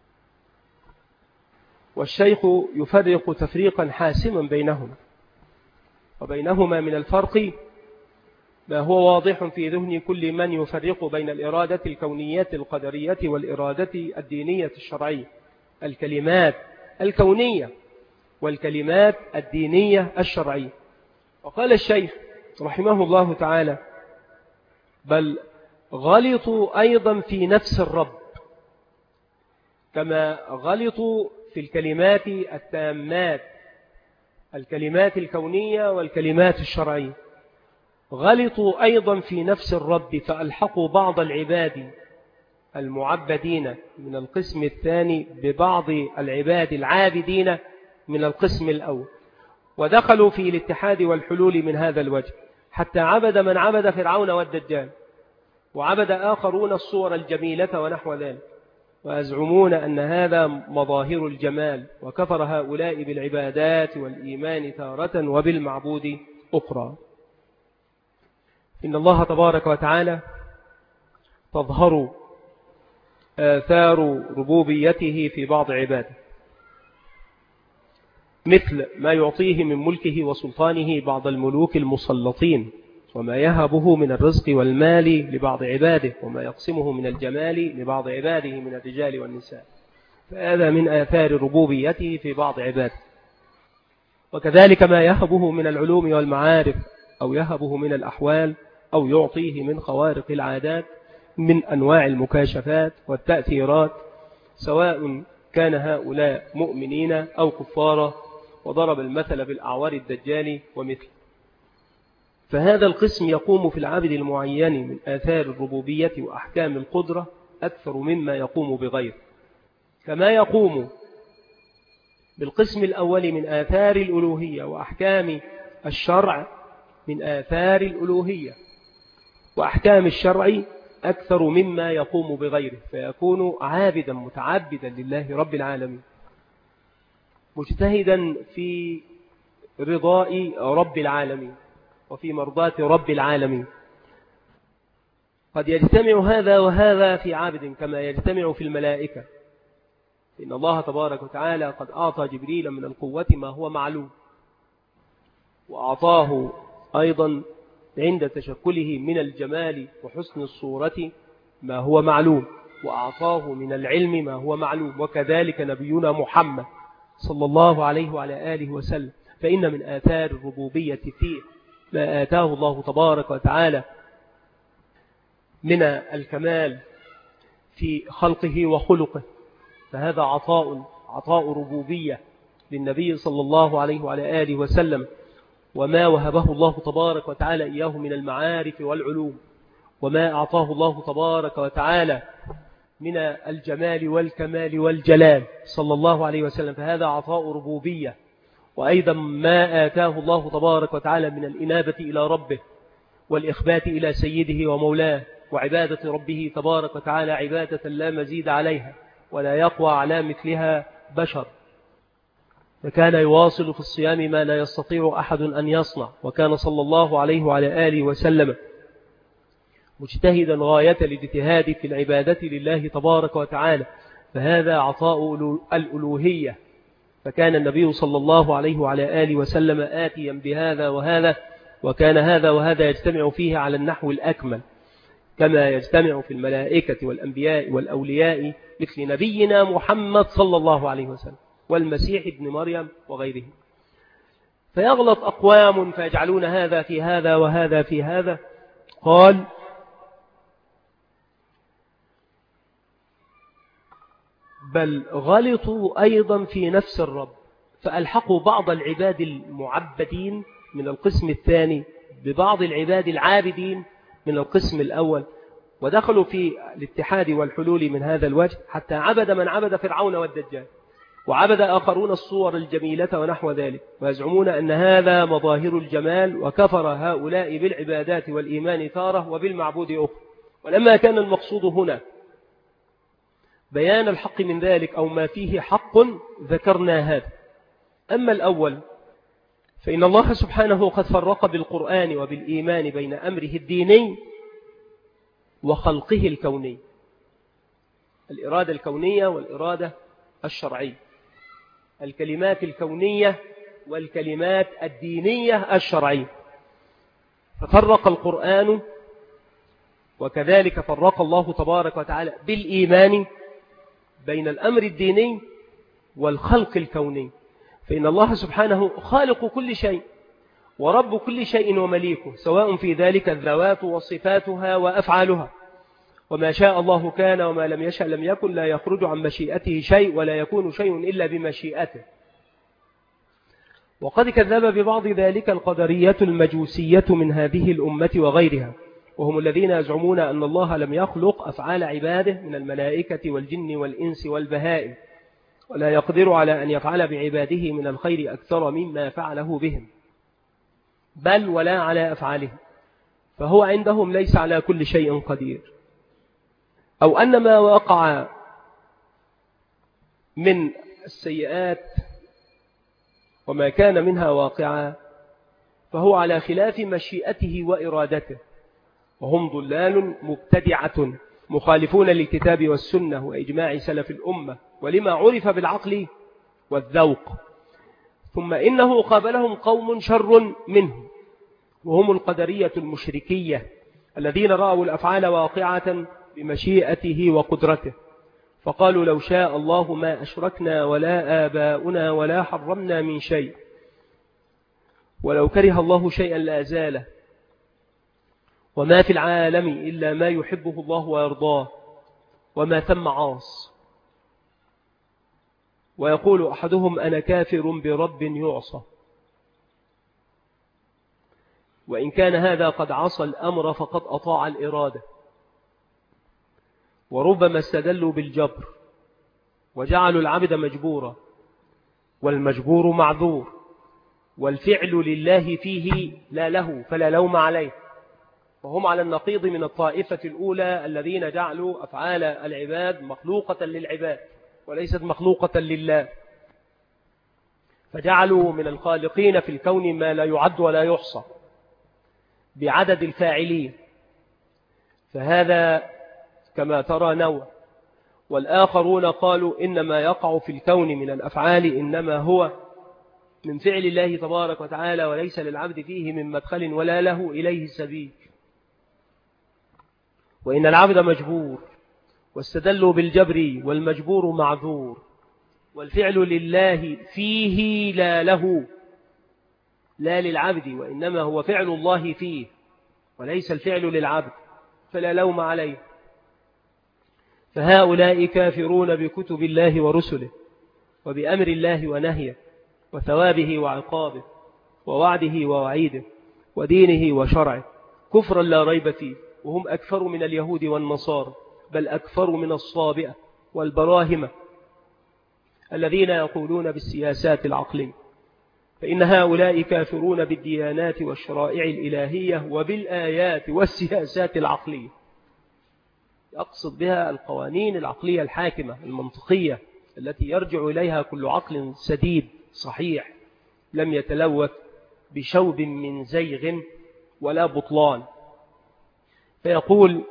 والشيخ يفرق تفريقا حاسما بينهما، وبينهما من الفرق ما هو واضح في ذهن كل من يفرق بين الإرادة الكونية القدرية والإرادة الدينية الشرعية: الكلمات الكونية والكلمات الدينية الشرعية. وقال الشيخ رحمه الله تعالى: بل غلطوا أيضا في نفس الرب، كما غلطوا في الكلمات التامات، الكلمات الكونية والكلمات الشرعية، غلطوا أيضا في نفس الرب فألحقوا بعض العباد المعبدين من القسم الثاني ببعض العباد العابدين من القسم الأول، ودخلوا في الاتحاد والحلول من هذا الوجه، حتى عبد من عبد فرعون والدجال، وعبد آخرون الصور الجميلة ونحو ذلك، ويزعمون أن هذا مظاهر الجمال، وكفر هؤلاء بالعبادات والإيمان تارة وبالمعبود أخرى. إن الله تبارك وتعالى تظهر آثار ربوبيته في بعض عباده، مثل ما يعطيه من ملكه وسلطانه بعض الملوك المسلطين، وما يهبه من الرزق والمال لبعض عباده، وما يقسمه من الجمال لبعض عباده من الرجال والنساء، فهذا من آثار ربوبيته في بعض عباده. وكذلك ما يهبه من العلوم والمعارف، أو يهبه من الأحوال، أو يعطيه من خوارق العادات من أنواع المكاشفات والتأثيرات، سواء كان هؤلاء مؤمنين أو كفارا، وضرب المثل بالأعوار الدجال ومثل. فهذا القسم يقوم في العبد المعين من آثار الربوبية وأحكام القدرة أكثر مما يقوم بغيره، كما يقوم بالقسم الأول من آثار الألوهية وأحكام الشرع من آثار الألوهية وأحكام الشرع أكثر مما يقوم بغيره، فيكون عابدا متعبدا لله رب العالمين، مجتهدا في رضاء رب العالمين وفي مرضاة رب العالمين. قد يجتمع هذا وهذا في عابد كما يجتمع في الملائكة، إن الله تبارك وتعالى قد أعطى جبريل من القوة ما هو معلوم، وأعطاه أيضا عند تشكله من الجمال وحسن الصورة ما هو معلوم، وأعطاه من العلم ما هو معلوم، وكذلك نبينا محمد صلى الله عليه وعلى آله وسلم. فإن من آثار الربوبية فيه ما آتاه الله تبارك وتعالى من الكمال في خلقه وخلقه، فهذا عطاء عطاء ربوبية للنبي صلى الله عليه وعلى آله وسلم، وما وهبه الله تبارك وتعالى إياه من المعارف والعلوم، وما أعطاه الله تبارك وتعالى من الجمال والكمال والجلال صلى الله عليه وسلم، فهذا عطاء ربوبية. وأيضا ما آتاه الله تبارك وتعالى من الإنابة إلى ربه والإخبات إلى سيده ومولاه، وعبادة ربه تبارك وتعالى عبادة لا مزيد عليها ولا يقوى على مثلها بشر، فكان يواصل في الصيام ما لا يستطيع أحد أن يصنع، وكان صلى الله عليه وعلى آله وسلم مجتهدا غاية الاجتهاد في العبادة لله تبارك وتعالى، فهذا عطاء الألوهية. فكان النبي صلى الله عليه وعلى آله وسلم آتيا بهذا وهذا، وكان هذا وهذا يجتمع فيه على النحو الأكمل، كما يجتمع في الملائكة والأنبياء والأولياء مثل نبينا محمد صلى الله عليه وسلم والمسيح ابن مريم وغيره. فيغلط أقوام فيجعلون هذا في هذا وهذا في هذا. قال: بل غلطوا أيضا في نفس الرب فألحقوا بعض العباد المعبدين من القسم الثاني ببعض العباد العابدين من القسم الأول، ودخلوا في الاتحاد والحلول من هذا الوجه، حتى عبد من عبد فرعون والدجال، وعبد آخرون الصور الجميلة ونحو ذلك، ويزعمون أن هذا مظاهر الجمال، وكفر هؤلاء بالعبادات والإيمان تارة وبالمعبود أخرى. ولما كان المقصود هنا بيان الحق من ذلك أو ما فيه حق ذكرنا هذا. أما الأول فإن الله سبحانه قد فرق بالقرآن وبالإيمان بين أمره الديني وخلقه الكوني، الإرادة الكونية والإرادة الشرعية، الكلمات الكونية والكلمات الدينية الشرعية. ففرق القرآن وكذلك فرق الله تبارك وتعالى بالإيمان بين الأمر الديني والخلق الكوني. فإن الله سبحانه خالق كل شيء ورب كل شيء ومليكه، سواء في ذلك الذوات وصفاتها وأفعالها، وما شاء الله كان وما لم يشأ لم يكن، لا يخرج عن مشيئته شيء ولا يكون شيء إلا بمشيئته. وقد كذب ببعض ذلك القدرية المجوسية من هذه الأمة وغيرها، وهم الذين يزعمون أن الله لم يخلق أفعال عباده من الملائكة والجن والإنس والبهائم، ولا يقدر على أن يفعل بعباده من الخير أكثر مما فعله بهم، بل ولا على أفعالهم، فهو عندهم ليس على كل شيء قدير. أو أن ما وقع من السيئات وما كان منها واقعا فهو على خلاف مشيئته وإرادته، وهم ضلال مبتدعة مخالفون للكتاب والسنة وإجماع سلف الأمة ولما عرف بالعقل والذوق. ثم إنه قابلهم قوم شر منهم، وهم القدرية المشركية الذين رأوا الأفعال واقعة بمشيئته وقدرته، فقالوا لو شاء الله ما أشركنا ولا آباؤنا ولا حرمنا من شيء، ولو كره الله شيئا لأزاله، وما في العالم إلا ما يحبه الله ويرضاه، وما ثم عاص. ويقول أحدهم أنا كافر برب يعصى، وإن كان هذا قد عصى الأمر فقد أطاع الإرادة. وربما استدلوا بالجبر وجعلوا العبد مجبورا، والمجبور معذور، والفعل لله فيه لا له فلا لوم عليه، وهم على النقيض من الطائفة الأولى الذين جعلوا أفعال العباد مخلوقة للعباد وليست مخلوقة لله، فجعلوا من الخالقين في الكون ما لا يعد ولا يحصى بعدد الفاعلين، فهذا كما ترى نوع. والآخرون قالوا إنما يقع في الكون من الأفعال إنما هو من فعل الله تبارك وتعالى، وليس للعبد فيه من مدخل ولا له إليه سبيل، وإن العبد مجبور، واستدلوا بالجبر والمجبور معذور، والفعل لله فيه لا له لا للعبد، وإنما هو فعل الله فيه وليس الفعل للعبد، فلا لوم عليه. فهؤلاء كافرون بكتب الله ورسله وبأمر الله ونهيه وثوابه وعقابه ووعده ووعيده ودينه وشرعه كفرا لا ريب فيه، وهم أكثر من اليهود والنصارى، بل أكثر من الصابئة والبراهمة الذين يقولون بالسياسات العقلية. فإن هؤلاء كافرون بالديانات والشرائع الإلهية وبالآيات والسياسات العقلية، يقصد بها القوانين العقلية الحاكمة المنطقية التي يرجع إليها كل عقل سديد صحيح لم يتلوث بشوب من زيغ ولا بطلان. فيقول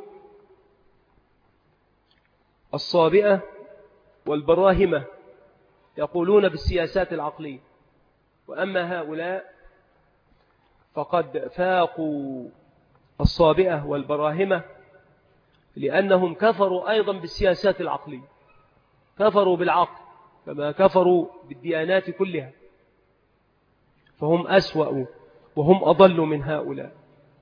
الصابئة والبراهمة يقولون بالسياسات العقلية، وأما هؤلاء فقد فاقوا الصابئة والبراهمة لأنهم كفروا أيضا بالسياسات العقلية، كفروا بالعقل كما كفروا بالديانات كلها، فهم أسوأ وهم أضل من هؤلاء.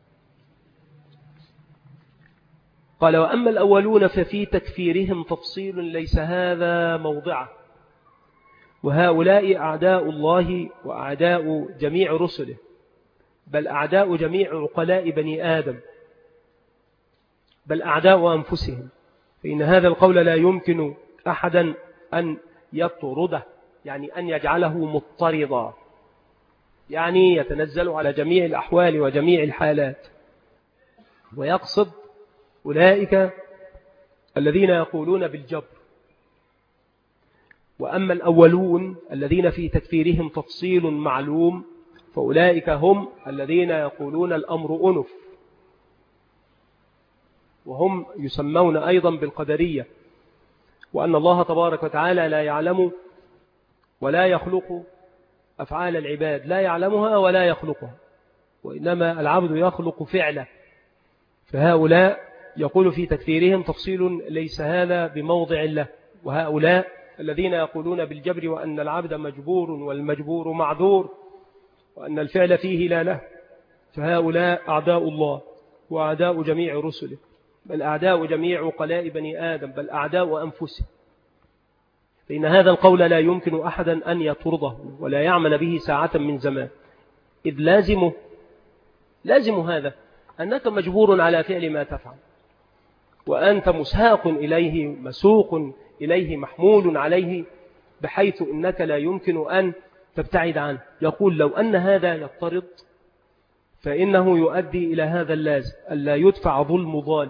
قال وأما الأولون ففي تكفيرهم تفصيل ليس هذا موضعه، وهؤلاء أعداء الله وأعداء جميع رسله، بل أعداء جميع عقلاء بني آدم، بل أعداء أنفسهم. فإن هذا القول لا يمكن أحدا أن يطرده، يعني أن يجعله مضطردا، يعني يتنزل على جميع الأحوال وجميع الحالات. ويقصد أولئك الذين يقولون بالجبر. وأما الأولون الذين في تكفيرهم تفصيل معلوم فأولئك هم الذين يقولون الأمر أنف، وهم يسمون أيضا بالقدرية، وأن الله تبارك وتعالى لا يعلم ولا يخلق أفعال العباد، لا يعلمها ولا يخلقها، وإنما العبد يخلق فعله. فهؤلاء يقول في تكفيرهم تفصيل ليس هذا بموضع له. وهؤلاء الذين يقولون بالجبر وأن العبد مجبور والمجبور معذور وأن الفعل فيه لا له، فهؤلاء أعداء الله وأعداء جميع رسله، بل أعداء جميع عقلاء بني آدم، بل أعداء أنفسهم. فإن هذا القول لا يمكن أحدا أن يطرده ولا يعمل به ساعة من زمان، إذ لازمه لازم هذا أنك مجبور على فعل ما تفعل، وأنت مساق إليه مسوق إليه محمول عليه، بحيث إنك لا يمكن أن تبتعد عنه. يقول لو أن هذا يضطرد فإنه يؤدي إلى هذا اللازم ألا يدفع ظلم ظالم،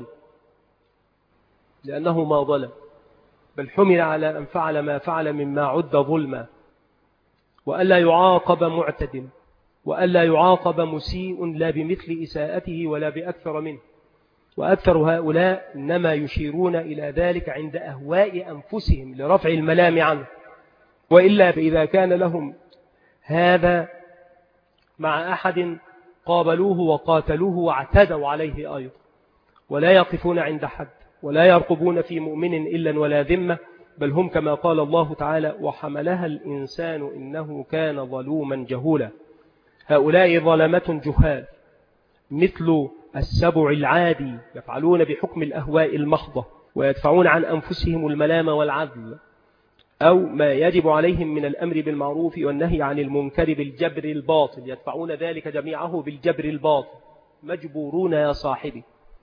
لأنه ما ظلم بل حمل على أن فعل ما فعل مما عد ظلما، وألا يعاقب معتد، وألا يعاقب مسيء لا بمثل إساءته ولا بأكثر منه. وأكثر هؤلاء إنما يشيرون إلى ذلك عند أهواء أنفسهم لرفع الملام عنه، وإلا فإذا كان لهم هذا مع أحد قابلوه وقاتلوه واعتدوا عليه أيضا، ولا يقفون عند حد ولا يرقبون في مؤمن إلا ولا ذمة، بل هم كما قال الله تعالى وحملها الإنسان إنه كان ظلوما جهولا. هؤلاء ظلمة جهال مثل السبع العادي، يفعلون بحكم الأهواء المحضة ويدفعون عن أنفسهم الملام والعدل أو ما يجب عليهم من الأمر بالمعروف والنهي عن المنكر بالجبر الباطل، يدفعون ذلك جميعه بالجبر الباطل، مجبورون يا صاحبي.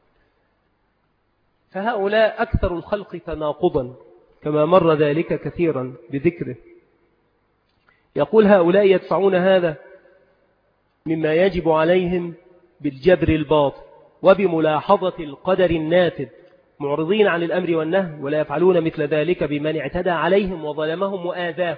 فهؤلاء أكثر الخلق تناقضا كما مر ذلك كثيرا بذكره. يقول هؤلاء يدفعون هذا مما يجب عليهم بالجبر الباطل وبملاحظة القدر النافذ، معرضين عن الأمر والنهي، ولا يفعلون مثل ذلك بمن اعتدى عليهم وظلمهم وآذاهم،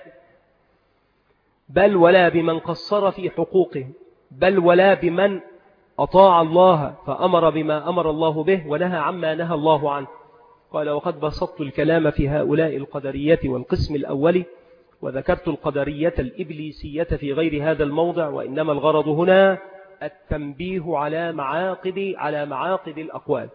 بل ولا بمن قصر في حقوقهم، بل ولا بمن أطاع الله فأمر بما أمر الله به ونهى عما نهى الله عنه. قال وقد بسطت الكلام في هؤلاء القدرية والقسم الأول، وذكرت القدرية الإبليسية في غير هذا الموضع، وإنما الغرض هنا التنبيه على معاقد على معاقد الأقوال.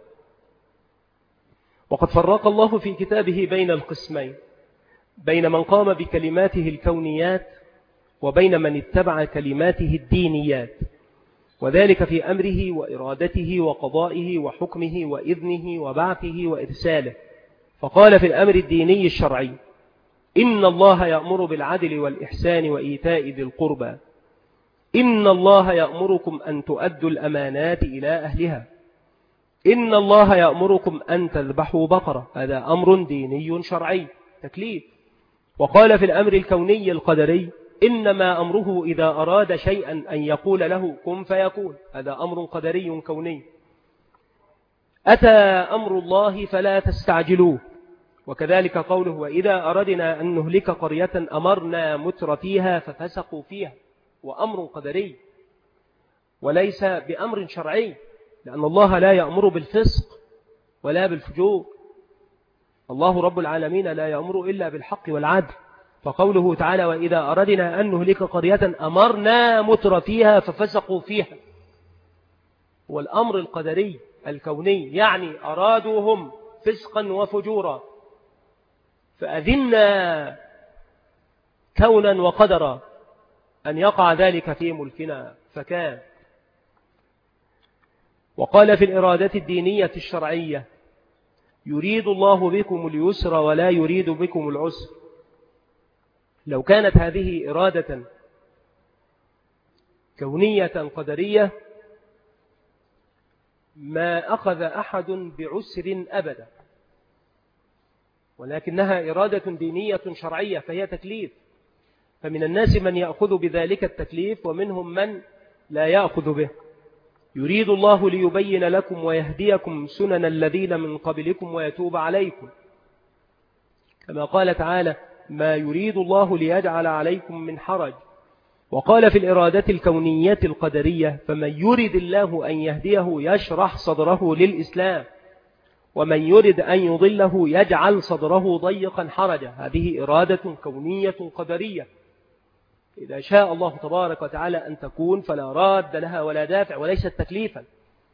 وقد فرق الله في كتابه بين القسمين، بين من قام بكلماته الكونيات وبين من اتبع كلماته الدينيات، وذلك في أمره وإرادته وقضائه وحكمه وإذنه وبعثه وإرساله. فقال في الأمر الديني الشرعي إن الله يأمر بالعدل والإحسان وإيتاء ذي القربى، إن الله يأمركم أن تؤدوا الأمانات إلى أهلها، إن الله يأمركم أن تذبحوا بقرة. هذا أمر ديني شرعي تكليف. وقال في الأمر الكوني القدري إنما أمره إذا أراد شيئا أن يقول له كن فيكون. هذا أمر قدري كوني. أتى أمر الله فلا تستعجلوه. وكذلك قوله وإذا أردنا أن نهلك قرية أمرنا متر فيها ففسقوا فيها، وأمر قدري وليس بأمر شرعي، لأن الله لا يأمر بالفسق ولا بالفجور. الله رب العالمين لا يأمر إلا بالحق والعدل. فقوله تعالى وإذا أردنا أن نهلك قرية أمرنا متر فيها ففسقوا فيها، والأمر القدري الكوني، يعني أرادوهم فسقا وفجورا فأذنا كونا وقدرا أن يقع ذلك في ملكنا فكان. وقال في الإرادة الدينية الشرعية يريد الله بكم اليسر ولا يريد بكم العسر. لو كانت هذه إرادة كونية قدرية ما أخذ أحد بعسر أبدا، ولكنها إرادة دينية شرعية فهي تكليف، فمن الناس من يأخذ بذلك التكليف ومنهم من لا يأخذ به. يريد الله ليبين لكم ويهديكم سنن الذين من قبلكم ويتوب عليكم، كما قال تعالى ما يريد الله ليجعل عليكم من حرج. وقال في الإرادة الكونية القدرية فمن يريد الله أن يهديه يشرح صدره للإسلام ومن يريد أن يضله يجعل صدره ضيقا حرجا. هذه إرادة كونية قدرية، إذا شاء الله تبارك وتعالى أن تكون فلا راد لها ولا دافع وليست تكليفا.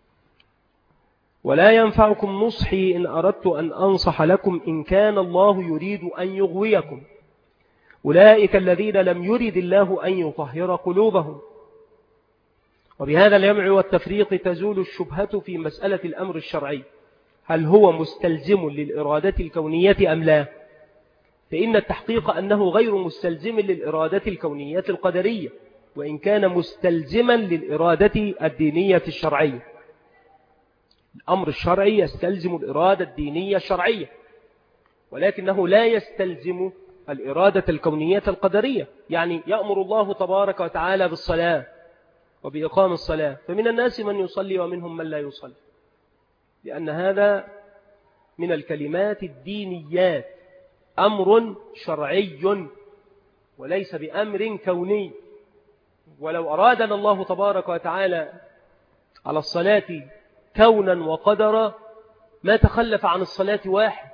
ولا ينفعكم نصحي إن أردت أن أنصح لكم إن كان الله يريد أن يغويكم أولئك الذين لم يرد الله أن يطهر قلوبهم. وبهذا الجمع والتفريق تزول الشبهة في مسألة الأمر الشرعي، هل هو مستلزم للإرادة الكونية أم لا؟ فإن التحقيق أنه غير مستلزم للإرادة الكونية القدرية، وإن كان مستلزما للإرادة الدينية الشرعية. الأمر الشرعي يستلزم الإرادة الدينية الشرعية، ولكنه لا يستلزم الإرادة الكونية القدرية. يعني يأمر الله تبارك وتعالى بالصلاة وبإقام الصلاة، فمن الناس من يصلي ومنهم من لا يصلي، لأن هذا من الكلمات الدينيات، أمر شرعي وليس بأمر كوني. ولو أرادنا الله تبارك وتعالى على الصلاة كونا وقدرا ما تخلف عن الصلاة واحد،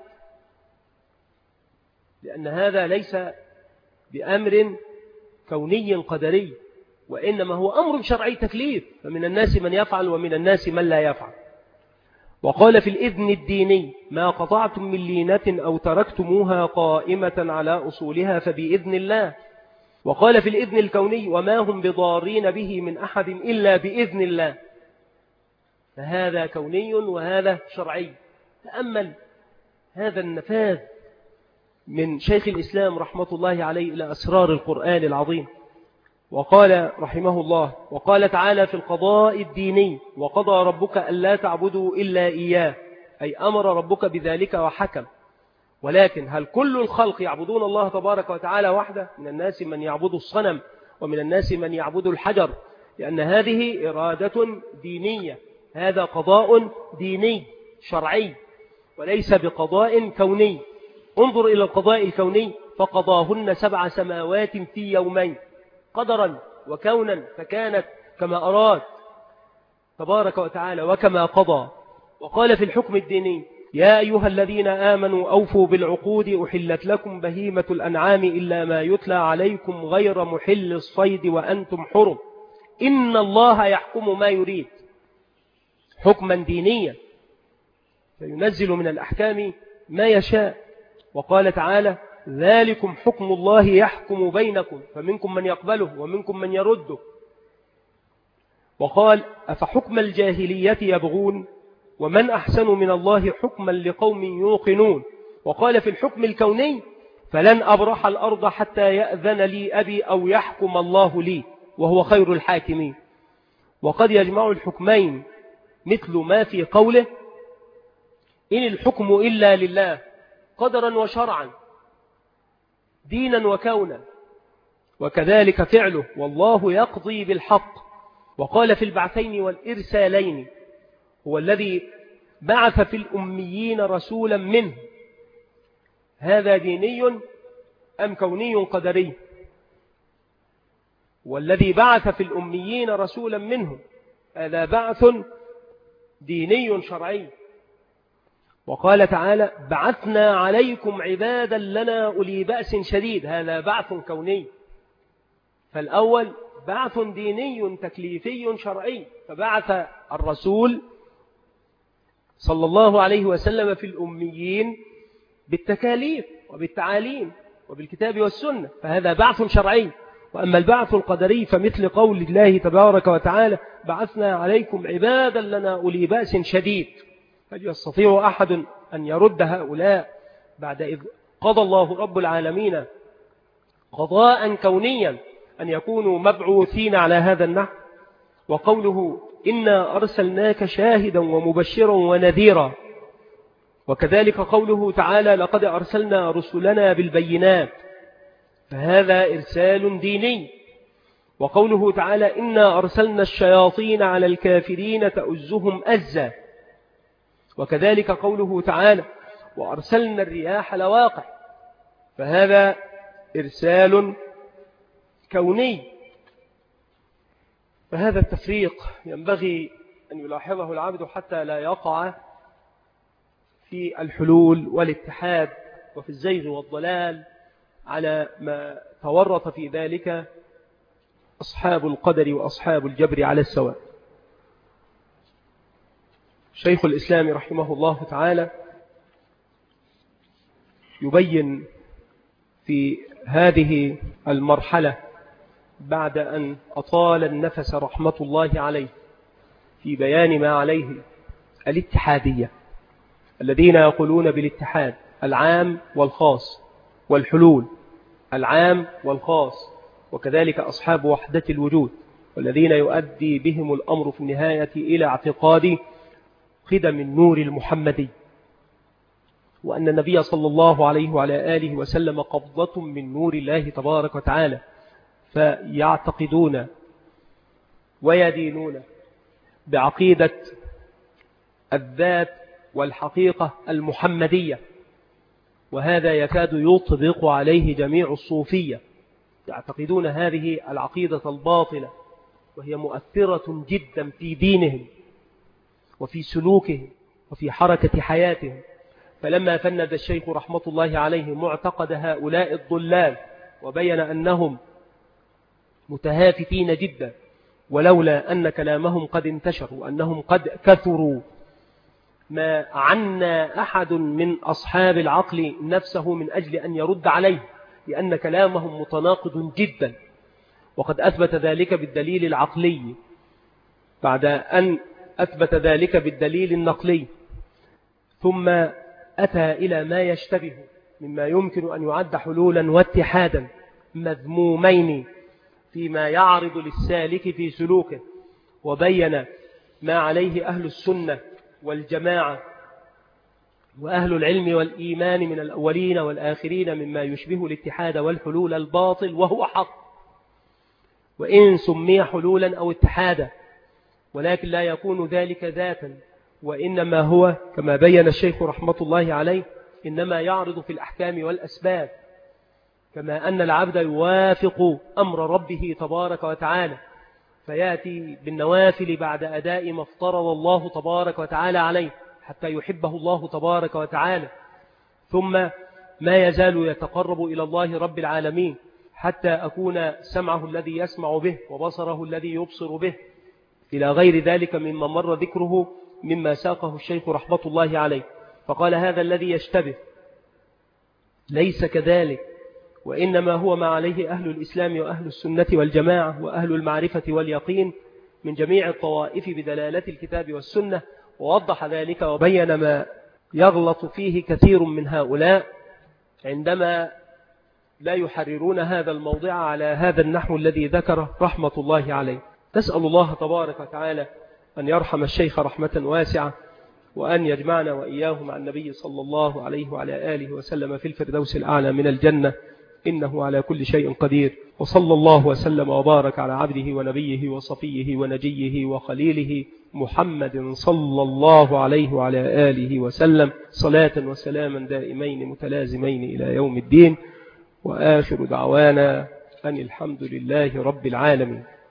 لأن هذا ليس بأمر كوني قدري، وإنما هو أمر شرعي تكليف، فمن الناس من يفعل ومن الناس من لا يفعل. وقال في الإذن الديني ما قطعتم من لينة أو تركتموها قائمة على أصولها فبإذن الله. وقال في الإذن الكوني وما هم بضارين به من أحد إلا بإذن الله، فهذا كوني وهذا شرعي. تأمل هذا النفاذ من شيخ الإسلام رحمة الله عليه إلى أسرار القرآن العظيم. وقال رحمه الله وقال تعالى في القضاء الديني وقضى ربك ألا تعبدوا إلا إياه، أي أمر ربك بذلك وحكم. ولكن هل كل الخلق يعبدون الله تبارك وتعالى وحده؟ من الناس من يعبد الصنم ومن الناس من يعبد الحجر، لأن هذه إرادة دينية، هذا قضاء ديني شرعي وليس بقضاء كوني. انظر إلى القضاء الكوني فقضاهن سبع سماوات في يومين قدرا وكونا، فكانت كما أراد تبارك وتعالى وكما قضى. وقال في الحكم الديني يا أيها الذين آمنوا أوفوا بالعقود أحلت لكم بهيمة الأنعام إلا ما يتلى عليكم غير محل الصيد وأنتم حرم إن الله يحكم ما يريد، حكما دينيا فينزل من الأحكام ما يشاء. وقال تعالى ذلكم حكم الله يحكم بينكم فمنكم من يقبله ومنكم من يرده. وقال أفحكم الجاهلية يبغون ومن أحسن من الله حكما لقوم يوقنون. وقال في الحكم الكوني فلن أبرح الأرض حتى يأذن لي أبي أو يحكم الله لي وهو خير الحاكمين. وقد يجمع الحكمين مثل ما في قوله إن الحكم إلا لله قدرا وشرعا دينا وكونا، وكذلك فعله والله يقضي بالحق. وقال في البعثين والإرسالين هو الذي بعث في الأميين رسولا منه، هذا ديني أم كوني قدري؟ والذي بعث في الأميين رسولا منه هذا بعث ديني شرعي. وقال تعالى بعثنا عليكم عبادا لنا أولي بأس شديد، هذا بعث كوني. فالأول بعث ديني تكليفي شرعي، فبعث الرسول صلى الله عليه وسلم في الأميين بالتكاليف وبالتعاليم وبالكتاب والسنة، فهذا بعث شرعي. وأما البعث القدري فمثل قول الله تبارك وتعالى بعثنا عليكم عبادا لنا أولي بأس شديد. هل يستطيع أحد أن يرد هؤلاء بعد إذ قضى الله رب العالمين قضاء كونيا أن يكونوا مبعوثين على هذا النحو؟ وقوله إنا أرسلناك شاهدا ومبشرا ونذيرا، وكذلك قوله تعالى لقد أرسلنا رسلنا بالبينات، فهذا إرسال ديني. وقوله تعالى إنا أرسلنا الشياطين على الكافرين تؤزهم أزا، وكذلك قوله تعالى وأرسلنا الرياح لواقع، فهذا إرسال كوني. فهذا التفريق ينبغي أن يلاحظه العبد حتى لا يقع في الحلول والاتحاد وفي الزيغ والضلال على ما تورط في ذلك أصحاب القدر وأصحاب الجبر على السواء. شيخ الإسلام رحمه الله تعالى يبين في هذه المرحلة بعد أن أطال النفس رحمة الله عليه في بيان ما عليه الاتحادية، الذين يقولون بالاتحاد العام والخاص، والحلول العام والخاص، وكذلك أصحاب وحدة الوجود، والذين يؤدي بهم الأمر في النهاية إلى اعتقاد قدم النور المحمدي، وأن النبي صلى الله عليه وعلى آله وسلم قبضة من نور الله تبارك وتعالى، فيعتقدون ويدينون بعقيدة الذات والحقيقة المحمدية، وهذا يكاد يطبق عليه جميع الصوفية، يعتقدون هذه العقيدة الباطلة، وهي مؤثرة جدا في دينهم وفي سلوكهم وفي حركة حياتهم. فلما فند الشيخ رحمة الله عليه معتقد هؤلاء الضلال وبين أنهم متهافتين جدا، ولولا أن كلامهم قد انتشر وأنهم قد كثروا ما عنا أحد من أصحاب العقل نفسه من أجل أن يرد عليه، لأن كلامهم متناقض جدا، وقد أثبت ذلك بالدليل العقلي بعد أن أثبت ذلك بالدليل النقلي، ثم أتى إلى ما يشتبه مما يمكن أن يعد حلولا واتحادا مذمومين فيما يعرض للسالك في سلوكه، وبين ما عليه أهل السنة والجماعة وأهل العلم والإيمان من الأولين والآخرين مما يشبه الاتحاد والحلول الباطل، وهو حق وإن سمي حلولا أو اتحادا، ولكن لا يكون ذلك ذاتا، وإنما هو كما بين الشيخ رحمة الله عليه إنما يعرض في الأحكام والأسباب، كما أن العبد يوافق أمر ربه تبارك وتعالى فيأتي بالنوافل بعد أداء ما افترض الله تبارك وتعالى عليه حتى يحبه الله تبارك وتعالى، ثم ما يزال يتقرب إلى الله رب العالمين حتى أكون سمعه الذي يسمع به وبصره الذي يبصر به، إلى غير ذلك مما مر ذكره مما ساقه الشيخ رحمة الله عليه. فقال هذا الذي يشتبه ليس كذلك، وإنما هو ما عليه أهل الإسلام وأهل السنة والجماعة وأهل المعرفة واليقين من جميع الطوائف بدلالة الكتاب والسنة، ووضح ذلك وبين ما يغلط فيه كثير من هؤلاء عندما لا يحررون هذا الموضع على هذا النحو الذي ذكره رحمة الله عليه. نسأل الله تبارك وتعالى أن يرحم الشيخ رحمة واسعة، وأن يجمعنا وإياه مع النبي صلى الله عليه وعلى آله وسلم في الفردوس الأعلى من الجنة، إنه على كل شيء قدير. وصلى الله وسلم وبارك على عبده ونبيه وصفيه ونجيه وخليله محمد صلى الله عليه وعلى آله وسلم، صلاة وسلاما دائمين متلازمين إلى يوم الدين، وآخر دعوانا أن الحمد لله رب العالمين.